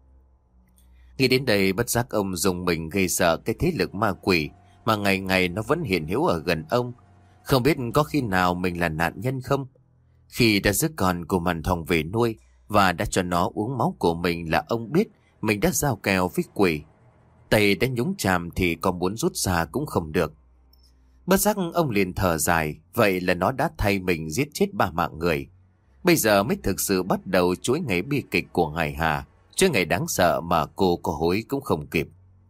Nghĩ đến đây, bất giác ông dùng mình gây sợ cái thế lực ma quỷ mà ngày ngày nó vẫn hiện hữu ở gần ông. Không biết có khi nào mình là nạn nhân không? Khi đã giữ con của Màn Thòng về nuôi và đã cho nó uống máu của mình là ông biết mình đã giao kèo với quỷ. Tay đã nhúng chàm thì còn muốn rút ra cũng không được. Bất giác ông liền thở dài, vậy là nó đã thay mình giết chết 3 mạng người. Bây giờ mới thực sự bắt đầu chuỗi ngày bi kịch của Hải Hà, chuỗi ngày đáng sợ mà cô có hối cũng không kịp.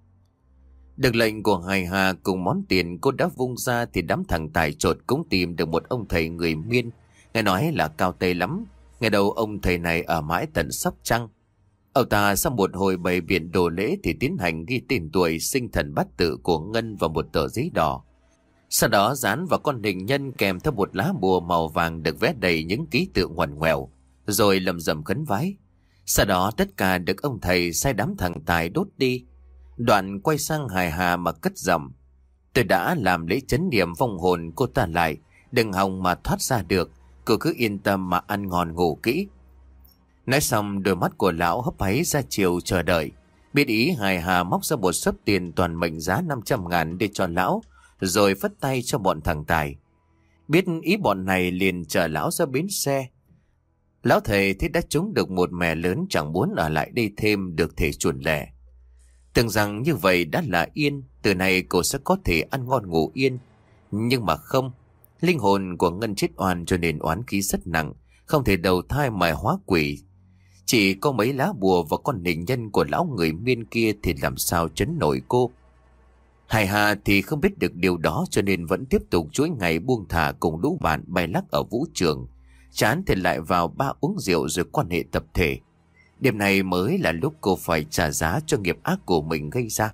Được lệnh của Hải Hà cùng món tiền cô đã vung ra thì đám thằng tài chột cũng tìm được một ông thầy người Miên, nghe nói là cao tay lắm. Ngày đầu ông thầy này ở mãi tận Sóc Trăng. Ông ta sau một hồi bày biện đồ lễ thì tiến hành ghi tên tuổi, sinh thần bát tự của Ngân vào một tờ giấy đỏ. Sau đó dán vào con hình nhân kèm theo một lá bùa màu vàng được vẽ đầy những ký tự ngoằn ngoèo, rồi lầm rầm khấn vái. Sau đó tất cả được ông thầy sai đám thằng tài đốt đi. Đoạn quay sang Hải Hà mà cất giọng: tôi đã làm lễ trấn niệm vong hồn cô ta lại, đừng hòng mà thoát ra được, cô cứ yên tâm mà ăn ngon ngủ kỹ. Nói xong, đôi mắt của lão hấp háy ra chiều chờ đợi. Biết ý, Hải Hà móc ra một xấp tiền toàn mệnh giá 500.000 để cho lão, rồi phất tay cho bọn thằng tài. Biết ý bọn này liền chở lão ra bến xe. Lão thầy thấy đã trúng được một mẻ lớn, chẳng muốn ở lại đây thêm, được thể chuẩn lẻ. Tưởng rằng như vậy đã là yên, từ này cô sẽ có thể ăn ngon ngủ yên. Nhưng mà không, linh hồn của Ngân chết oan cho nên oán khí rất nặng, không thể đầu thai mà hóa quỷ. Chỉ có mấy lá bùa và con hình nhân của lão người Miên kia thì làm sao trấn nổi cô. Hải Hà thì không biết được điều đó, cho nên vẫn tiếp tục chuỗi ngày buông thả cùng lũ bạn bay lắc ở vũ trường. Chán thì lại vào bar uống rượu rồi quan hệ tập thể. Đêm này mới là lúc cô phải trả giá cho nghiệp ác của mình gây ra.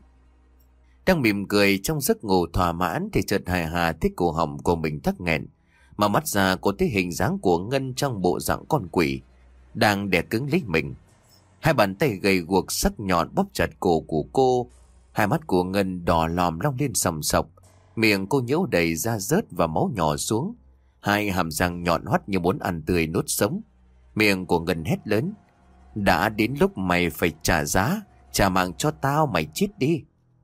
Đang mỉm cười trong giấc ngủ thỏa mãn thì chợt Hải Hà thấy cổ họng của mình tắc nghẹn. Mà mắt ra cô thấy hình dáng của Ngân trong bộ dạng con quỷ đang đè cứng lấy mình. Hai bàn tay gầy guộc sắc nhọn bóp chặt cổ của cô. Hai mắt của Ngân đỏ lòm long lên sòng sọc, miệng cô nhễu đầy da rớt và máu nhỏ xuống. Hai hàm răng nhọn hoắt như muốn ăn tươi nuốt sống. Miệng của Ngân hét lớn: đã đến lúc mày phải trả giá, trả mạng cho tao, mày chết đi.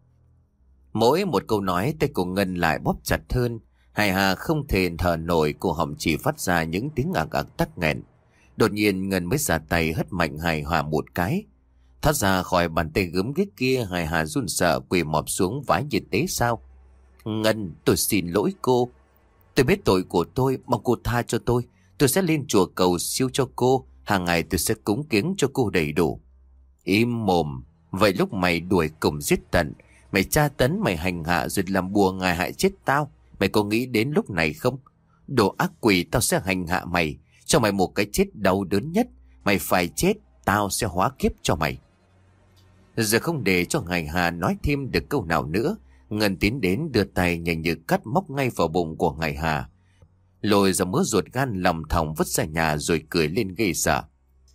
Mỗi một câu nói, tay của Ngân lại bóp chặt hơn. Hải Hà không thể thở nổi, cổ họng chỉ phát ra những tiếng ạc ạc tắc nghẹn. Đột nhiên Ngân mới ra tay hất mạnh Hải Hà một cái. Thoát ra khỏi bàn tay gớm ghiếc kia, Hải Hà run sợ quỳ mọp xuống vái như tế sao. Ngân, tôi xin lỗi cô. Tôi biết tội của tôi, mong cô tha cho tôi. Tôi sẽ lên chùa cầu siêu cho cô. Hàng ngày tôi sẽ cúng kiếng cho cô đầy đủ. Im mồm. Vậy lúc mày đuổi cùng giết tận, Mày tra tấn, mày hành hạ rồi làm bùa ngài hại chết tao. Mày có nghĩ đến lúc này không? Đồ ác quỷ, tao sẽ hành hạ mày, cho mày một cái chết đau đớn nhất. Mày phải chết, tao sẽ hóa kiếp cho mày. Giờ không để cho ngài Hà nói thêm được câu nào nữa, Ngân tiến đến đưa tay nhanh như cắt móc ngay vào bụng của ngài Hà, lồi ra mớ ruột gan lòng thòng vứt ra nhà rồi cười lên ghê sợ.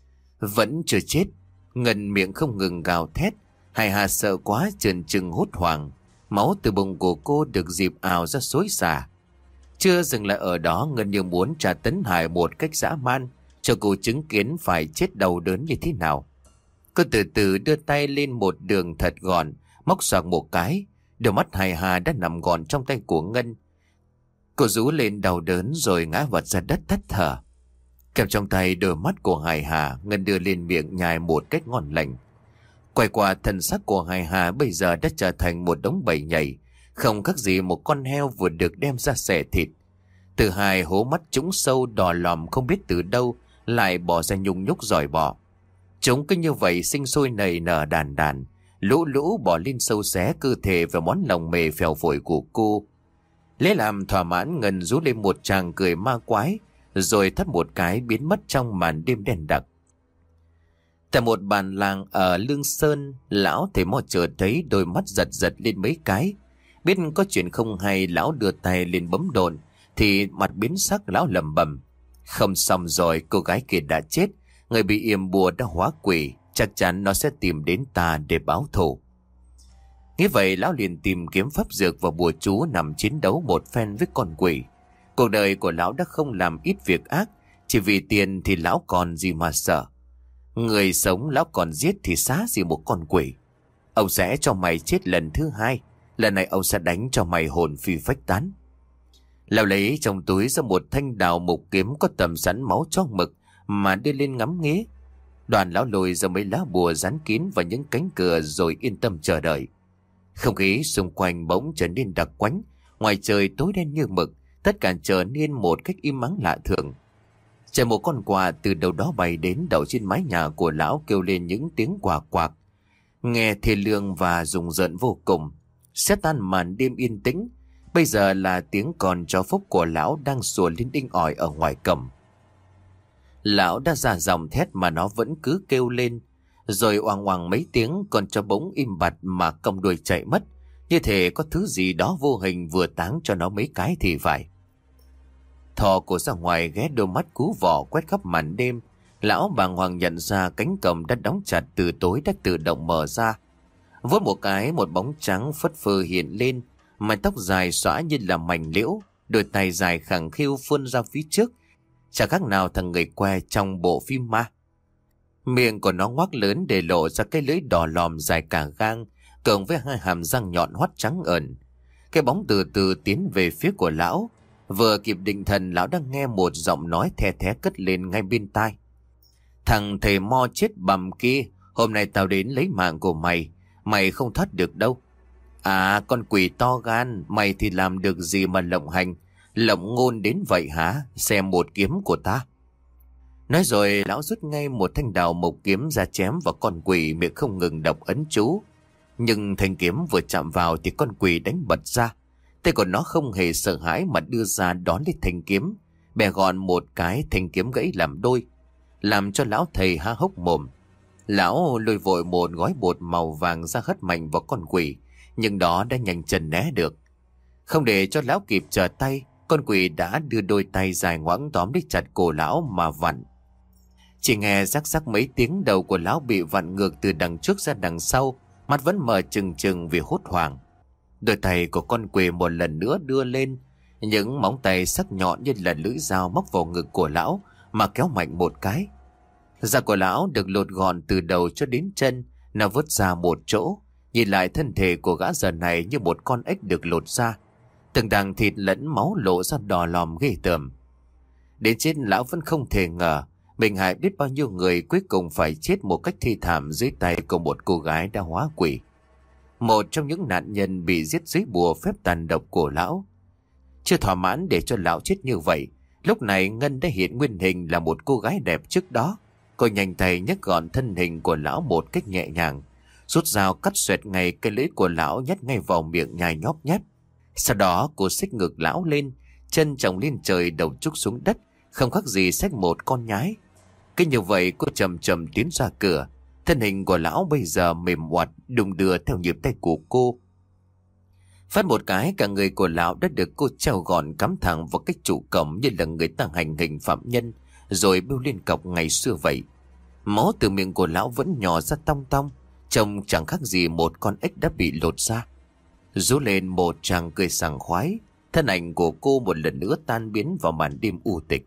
Vẫn chưa chết, Ngân miệng không ngừng gào thét. Hải Hà sợ quá trần trừng hốt hoảng. Máu từ bụng của cô được dịp ào ra xối xả. Chưa dừng lại ở đó, Ngân như muốn tra tấn Hải một cách dã man, cho cô chứng kiến phải chết đau đớn như thế nào. Cô từ từ đưa tay lên một đường thật gọn, móc xoạc một cái. Đôi mắt Hải Hà đã nằm gọn trong tay của Ngân. Cô rú lên đau đớn rồi ngã vật ra đất thất thở. Kẹp trong tay đôi mắt của Hải Hà, Ngân đưa lên miệng nhai một cách ngon lành. Quay qua, thân xác của Hải Hà bây giờ đã trở thành một đống bầy nhầy, không khác gì một con heo vừa được đem ra xẻ thịt. Từ hai hố mắt trũng sâu đỏ lòm không biết từ đâu lại bỏ ra nhung nhúc giỏi bọ. Chúng cứ như vậy sinh sôi nảy nở đàn đàn, lũ lũ bỏ lên sâu xé cơ thể và món lòng mề phèo phổi của cô. Lấy làm thỏa mãn, Ngân rú lên một tràng cười ma quái, rồi thắt một cái biến mất trong màn đêm đen đặc. Tại một bàn làng ở Lương Sơn, lão thầy mo chợt thấy đôi mắt giật giật lên mấy cái. Biết có chuyện không hay, lão đưa tay lên bấm đồn, thì mặt biến sắc, lão lẩm bẩm: không xong rồi, cô gái kia đã chết. Người bị yểm bùa đã hóa quỷ, chắc chắn nó sẽ tìm đến ta để báo thù. Nghĩ vậy, lão liền tìm kiếm pháp dược và bùa chú nằm chiến đấu một phen với con quỷ. Cuộc đời của lão đã không làm ít việc ác, chỉ vì tiền thì lão còn gì mà sợ. Người sống lão còn giết thì xá gì một con quỷ. Ông sẽ cho mày chết lần thứ hai, lần này ông sẽ đánh cho mày hồn phi phách tán. Lão lấy trong túi ra một thanh đào mục kiếm có tầm sẵn máu cho mực mà đưa lên ngắm nghía. Đoàn lão lôi ra mấy lá bùa dán kín vào những cánh cửa rồi yên tâm chờ đợi. Không khí xung quanh bỗng trở nên đặc quánh, ngoài trời tối đen như mực, tất cả trở nên một cách im ắng lạ thường. Chạy một con quạ từ đâu đó bay đến đậu trên mái nhà của lão, kêu lên những tiếng quạc quạc, nghe thê lương và rùng rợn vô cùng. Sẽ tan màn đêm yên tĩnh, bây giờ là tiếng con chó phúc của lão đang sủa lên đinh ỏi ở ngoài cổng. Lão đã ra giọng thét mà nó vẫn cứ kêu lên, rồi oang oang mấy tiếng, con chó bỗng im bặt mà cong đuôi chạy mất, như thể có thứ gì đó vô hình vừa táng cho nó mấy cái thì phải. Thò cổ ra ngoài, ghé đôi mắt cú vỏ quét khắp màn đêm. Lão bàng hoàng nhận ra cánh cổng đã đóng chặt từ tối đã tự động mở ra. Vốt một cái, một bóng trắng phất phơ hiện lên, mái tóc dài xõa như là mảnh liễu, đôi tay dài khẳng khiu vươn ra phía trước, chả khác nào thằng người que trong bộ phim ma. Miệng của nó ngoác lớn để lộ ra cái lưỡi đỏ lòm dài cả gang, cộng với hai hàm răng nhọn hoắt trắng ẩn. Cái bóng từ từ tiến về phía của lão. Vừa kịp định thần, lão đang nghe một giọng nói the thé cất lên ngay bên tai: thằng thầy mo chết bầm kia, hôm nay tao đến lấy mạng của mày, mày không thoát được đâu. À, con quỷ to gan, mày thì làm được gì mà lộng hành, lộng ngôn đến vậy hả? Xem một kiếm của ta. Nói rồi lão rút ngay một thanh đào mộc kiếm ra chém vào con quỷ, miệng không ngừng đọc ấn chú. Nhưng thanh kiếm vừa chạm vào thì con quỷ đánh bật ra. Tay của nó không hề sợ hãi mà đưa ra đón lấy thanh kiếm, bẻ gọn một cái, thanh kiếm gãy làm đôi, làm cho lão thầy há hốc mồm. Lão lôi vội một gói bột màu vàng ra hất mạnh vào con quỷ, nhưng đó đã nhanh chân né được. Không để cho lão kịp trở tay, con quỷ đã đưa đôi tay dài ngoãng tóm lấy chặt cổ lão mà vặn. Chỉ nghe rắc rắc mấy tiếng, đầu của lão bị vặn ngược từ đằng trước ra đằng sau, mắt vẫn mở trừng trừng vì hốt hoảng. Đôi tay của con quỷ một lần nữa đưa lên, những móng tay sắc nhọn như là lưỡi dao móc vào ngực của lão mà kéo mạnh một cái. Da của lão được lột gọn từ đầu cho đến chân, nó vứt ra một chỗ. Nhìn lại thân thể của gã giờ này như một con ếch được lột ra, từng đàng thịt lẫn máu lộ ra đỏ lòm ghê tởm. Đến chết lão vẫn không thể ngờ mình hại biết bao nhiêu người cuối cùng phải chết một cách thi thảm dưới tay của một cô gái đã hóa quỷ. Một trong những nạn nhân bị giết dưới bùa phép tàn độc của lão. Chưa thỏa mãn để cho lão chết như vậy, lúc này Ngân đã hiện nguyên hình là một cô gái đẹp trước đó. Cô nhanh tay nhấc gọn thân hình của lão một cách nhẹ nhàng, rút dao cắt xoẹt ngay cái lưỡi của lão, nhét ngay vào miệng nhai nhóp nhép. Sau đó cô xích ngực lão lên, chân chồng lên trời, đầu trúc xuống đất, không khác gì xách một con nhái. Cứ như vậy cô chậm chậm tiến ra cửa. Thân hình của lão bây giờ mềm oặt, đung đưa theo nhịp tay của cô. Phát một cái, cả người của lão đã được cô treo gọn cắm thẳng vào cái trụ cổng như là người ta hành hình phạm nhân, rồi bêu lên cọc ngày xưa vậy. Máu từ miệng của lão vẫn nhỏ ra tong tong, trông chẳng khác gì một con ếch đã bị lột ra. Rú lên một tràng cười sảng khoái, thân ảnh của cô một lần nữa tan biến vào màn đêm u tịch.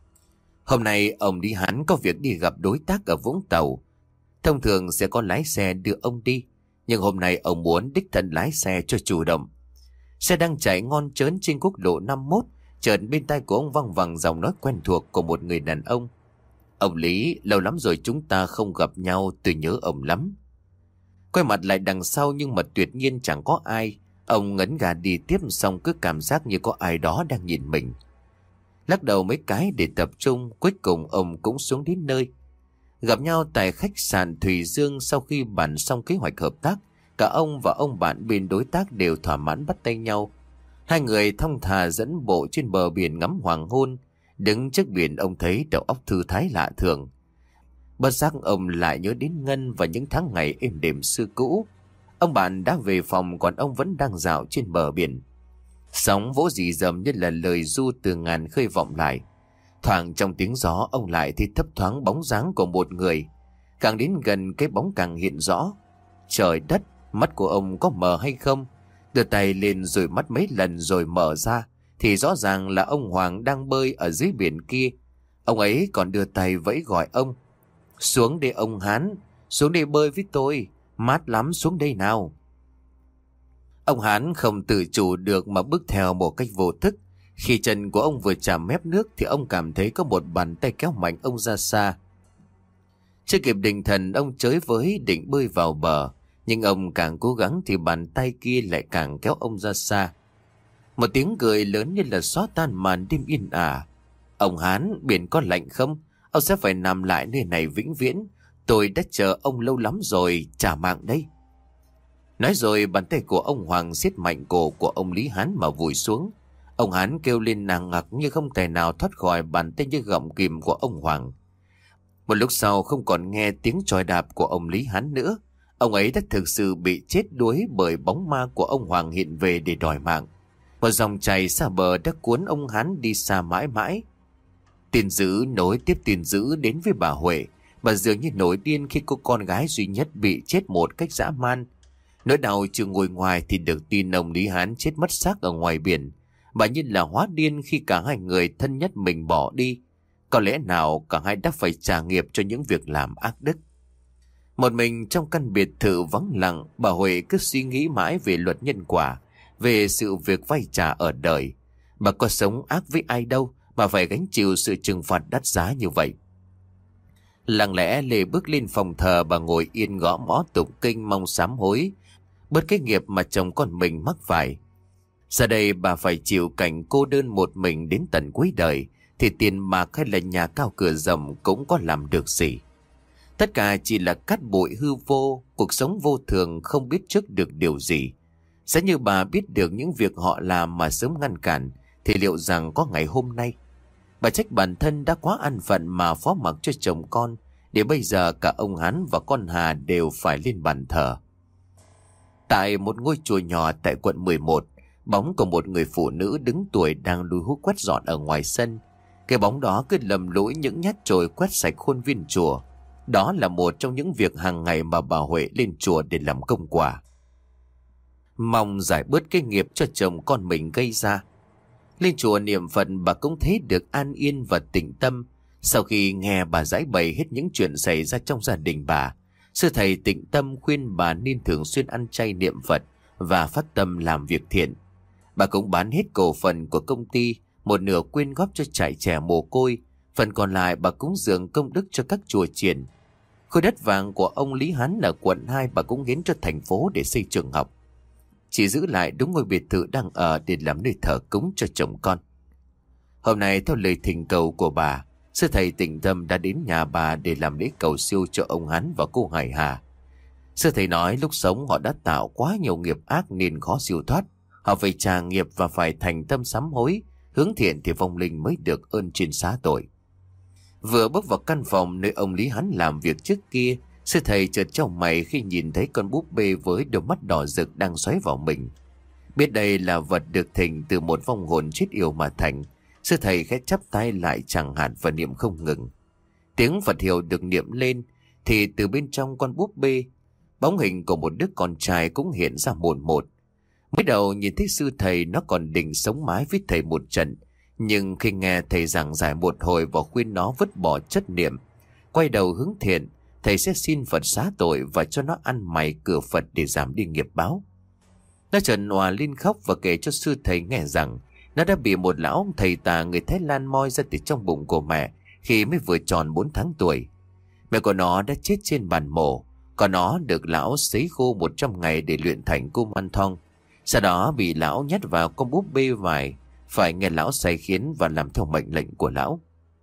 Hôm nay ông Lý Hán có việc đi gặp đối tác ở Vũng Tàu. Thông thường sẽ có lái xe đưa ông đi, nhưng hôm nay ông muốn đích thân lái xe cho chủ động. Xe đang chạy ngon trớn trên quốc lộ 51, chợt bên tai của ông văng vẳng giọng nói quen thuộc của một người đàn ông. Ông Lý, lâu lắm rồi chúng ta không gặp nhau, tôi nhớ ông lắm. Quay mặt lại đằng sau nhưng mà tuyệt nhiên chẳng có ai. Ông ngấn gà đi tiếp, xong cứ cảm giác như có ai đó đang nhìn mình. Lắc đầu mấy cái để tập trung, cuối cùng ông cũng xuống đến nơi. Gặp nhau tại khách sạn Thủy Dương. Sau khi bàn xong kế hoạch hợp tác, cả ông và ông bạn bên đối tác đều thỏa mãn bắt tay nhau. Hai người thong thả dẫn bộ trên bờ biển ngắm hoàng hôn. Đứng trước biển ông thấy đầu óc thư thái lạ thường. Bất giác ông lại nhớ đến Ngân và những tháng ngày êm đềm xưa cũ. Ông bạn đã về phòng, còn ông vẫn đang dạo trên bờ biển. Sóng vỗ rì rầm như là lời ru từ ngàn khơi vọng lại. Thoảng trong tiếng gió, ông lại thấy thấp thoáng bóng dáng của một người. Càng đến gần, cái bóng càng hiện rõ. Trời đất, mắt của ông có mờ hay không? Đưa tay lên rồi mắt mấy lần rồi mở ra, thì rõ ràng là ông Hoàng đang bơi ở dưới biển kia. Ông ấy còn đưa tay vẫy gọi ông. Xuống đây ông Hán, xuống đây bơi với tôi, mát lắm, xuống đây nào. Ông Hán không tự chủ được mà bước theo một cách vô thức. Khi chân của ông vừa chạm mép nước thì ông cảm thấy có một bàn tay kéo mạnh ông ra xa. Chưa kịp định thần, ông chới với định bơi vào bờ, nhưng ông càng cố gắng thì bàn tay kia lại càng kéo ông ra xa. Một tiếng cười lớn như là xóa tan màn đêm yên ả. Ông Hán, biển có lạnh không? Ông sẽ phải nằm lại nơi này vĩnh viễn. Tôi đã chờ ông lâu lắm rồi, trả mạng đây. Nói rồi bàn tay của ông Hoàng siết mạnh cổ của ông Lý Hán mà vùi xuống. Ông Hán kêu lên nằng ngặc như không thể nào thoát khỏi bàn tay như gọng kìm của ông Hoàng. Một lúc sau không còn nghe tiếng chòi đạp của ông Lý Hán nữa. Ông ấy đã thực sự bị chết đuối bởi bóng ma của ông Hoàng hiện về để đòi mạng. Một dòng chảy xa bờ đã cuốn ông Hán đi xa mãi mãi. Tin dữ nối tiếp tin dữ đến với bà Huệ. Bà dường như nổi điên khi cô con gái duy nhất bị chết một cách dã man. Nỗi đau chưa ngồi ngoài thì được tin ông Lý Hán chết mất xác ở ngoài biển. Bà như là hóa điên khi cả hai người thân nhất mình bỏ đi. Có lẽ nào cả hai đã phải trả nghiệp cho những việc làm ác đức. Một mình trong căn biệt thự vắng lặng, bà Huệ cứ suy nghĩ mãi về luật nhân quả, về sự việc vay trả ở đời. Bà có sống ác với ai đâu mà phải gánh chịu sự trừng phạt đắt giá như vậy. Lặng lẽ Lê bước lên phòng thờ, bà ngồi yên gõ mõ tụng kinh mong sám hối bớt cái nghiệp mà chồng con mình mắc phải. Giờ đây bà phải chịu cảnh cô đơn một mình đến tận cuối đời, thì tiền bạc hay là nhà cao cửa rộng cũng có làm được gì. Tất cả chỉ là cát bụi hư vô, cuộc sống vô thường không biết trước được điều gì. Sẽ như bà biết được những việc họ làm mà sớm ngăn cản, thì liệu rằng có ngày hôm nay. Bà trách bản thân đã quá an phận mà phó mặc cho chồng con, để bây giờ cả ông Hán và con Hà đều phải lên bàn thờ. Tại một ngôi chùa nhỏ tại quận 11, bóng của một người phụ nữ đứng tuổi đang lùi hút quét dọn ở ngoài sân. Cái bóng đó cứ lầm lũi những nhát chổi quét sạch khuôn viên chùa. Đó là một trong những việc hàng ngày mà bà Huệ lên chùa để làm công quả, mong giải bớt cái nghiệp cho chồng con mình gây ra. Lên chùa niệm Phật, bà cũng thấy được an yên và tĩnh tâm. Sau khi nghe bà giải bày hết những chuyện xảy ra trong gia đình bà, sư thầy tĩnh tâm khuyên bà nên thường xuyên ăn chay niệm Phật và phát tâm làm việc thiện. Bà cũng bán hết cổ phần của công ty, một nửa quyên góp cho trại trẻ mồ côi, phần còn lại bà cúng dường công đức cho các chùa chiền. Khối đất vàng của ông Lý Hán ở quận 2 bà cũng hiến cho thành phố để xây trường học. Chỉ giữ lại đúng ngôi biệt thự đang ở để làm nơi thờ cúng cho chồng con. Hôm nay theo lời thỉnh cầu của bà, sư thầy tĩnh tâm đã đến nhà bà để làm lễ cầu siêu cho ông Hán và cô Hải Hà. Sư thầy nói lúc sống họ đã tạo quá nhiều nghiệp ác nên khó siêu thoát. Họ phải trả nghiệp và phải thành tâm sám hối, hướng thiện thì vong linh mới được ơn trên xá tội. Vừa bước vào căn phòng nơi ông Lý Hán làm việc trước kia, sư thầy chợt chau mày khi nhìn thấy con búp bê với đôi mắt đỏ rực đang xoáy vào mình. Biết đây là vật được thỉnh từ một vong hồn chết yểu mà thành, sư thầy khẽ chắp tay lại chẳng hạn và niệm không ngừng. Tiếng Phật hiệu được niệm lên thì từ bên trong con búp bê, bóng hình của một đứa con trai cũng hiện ra một một. Mới đầu nhìn thấy sư thầy nó còn định sống mái với thầy một trận, nhưng khi nghe thầy giảng giải một hồi và khuyên nó vứt bỏ chất niệm, quay đầu hướng thiện, thầy sẽ xin Phật xá tội và cho nó ăn mày cửa Phật để giảm đi nghiệp báo. Nó chợt òa lên khóc và kể cho sư thầy nghe rằng nó đã bị một lão thầy tà người Thái Lan moi ra từ trong bụng của mẹ khi mới vừa tròn 4 tháng tuổi. Mẹ của nó đã chết trên bàn mổ, còn nó được lão sấy khô 100 ngày để luyện thành cung ăn thong. Sau đó bị lão nhét vào con búp bê vải, phải nghe lão sai khiến và làm theo mệnh lệnh của lão.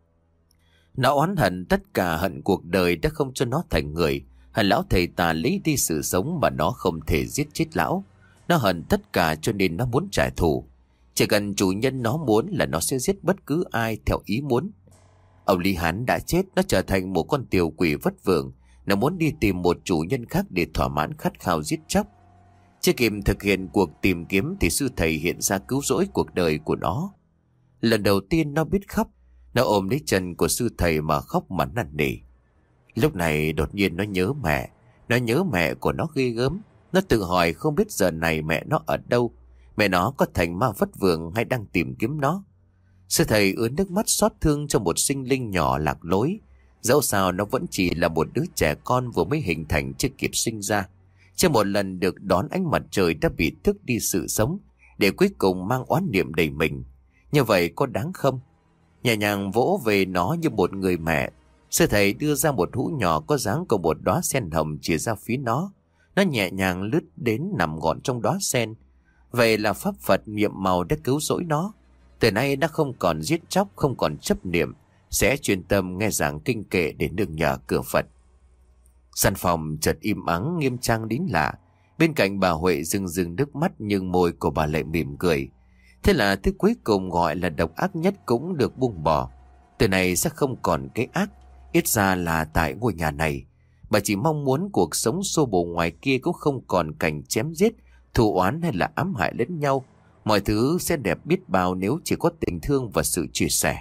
Nó oán hận tất cả, hận cuộc đời đã không cho nó thành người, hận lão thầy tà lấy đi sự sống mà nó không thể giết chết lão. Nó hận tất cả cho nên nó muốn trả thù. Chỉ cần chủ nhân nó muốn là nó sẽ giết bất cứ ai theo ý muốn. Ông Lý Hán đã chết, nó trở thành một con tiểu quỷ vất vưởng. Nó muốn đi tìm một chủ nhân khác để thỏa mãn khát khao giết chóc. Chưa kịp thực hiện cuộc tìm kiếm thì sư thầy hiện ra cứu rỗi cuộc đời của nó. Lần đầu tiên nó biết khóc, nó ôm lấy chân của sư thầy mà khóc mà năn nỉ. Lúc này đột nhiên nó nhớ mẹ. Nó nhớ mẹ của nó ghê gớm. Nó tự hỏi không biết giờ này mẹ nó ở đâu. Mẹ nó có thành ma vất vưởng hay đang tìm kiếm nó. Sư thầy ứa nước mắt xót thương cho một sinh linh nhỏ lạc lối. Dẫu sao nó vẫn chỉ là một đứa trẻ con vừa mới hình thành chưa kịp sinh ra. Chưa một lần được đón ánh mặt trời đã bị tước đi sự sống, để cuối cùng mang oán niệm đầy mình. Như vậy có đáng không? Nhẹ nhàng vỗ về nó như một người mẹ, sư thầy đưa ra một hũ nhỏ có dáng của một đóa sen hồng chỉ ra phía nó. Nó nhẹ nhàng lướt đến nằm gọn trong đóa sen. Vậy là pháp Phật nhiệm màu đã cứu rỗi nó. Từ nay đã không còn giết chóc, không còn chấp niệm, sẽ chuyên tâm nghe giảng kinh kệ để nương nhờ cửa Phật. Căn phòng chợt im ắng nghiêm trang đến lạ. Bên cạnh bà Huệ rưng rưng nước mắt nhưng môi của bà lại mỉm cười. Thế là thứ cuối cùng gọi là độc ác nhất cũng được buông bỏ. Từ này sẽ không còn cái ác, ít ra là tại ngôi nhà này. Bà chỉ mong muốn cuộc sống xô bồ ngoài kia cũng không còn cảnh chém giết, thù oán hay là ám hại lẫn nhau. Mọi thứ sẽ đẹp biết bao nếu chỉ có tình thương và sự chia sẻ.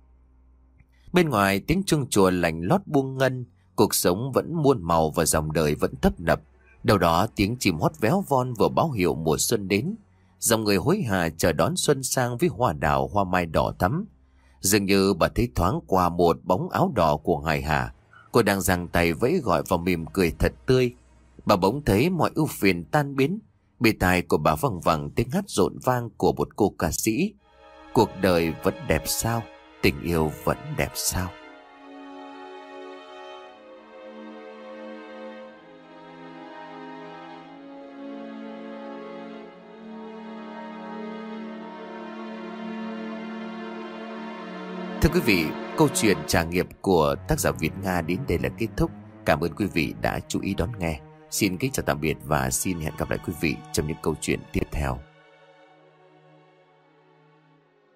Bên ngoài tiếng chuông chùa lành lót buông ngân. Cuộc sống vẫn muôn màu và dòng đời vẫn tấp nập. Đâu đó tiếng chim hót véo von vừa báo hiệu mùa xuân đến. Dòng người hối hả chờ đón xuân sang với hoa đào hoa mai đỏ thắm. Dường như bà thấy thoáng qua một bóng áo đỏ của Ngài Hà. Cô đang giang tay vẫy gọi và mỉm cười thật tươi. Bà bỗng thấy mọi ưu phiền tan biến. Bề tai của bà văng vẳng tiếng hát rộn vang của một cô ca sĩ. Cuộc đời vẫn đẹp sao? Tình yêu vẫn đẹp sao? Thưa quý vị, câu chuyện trả nghiệp của tác giả Việt Nga đến đây là kết thúc. Cảm ơn quý vị đã chú ý đón nghe. Xin kính chào tạm biệt và xin hẹn gặp lại quý vị trong những câu chuyện tiếp theo.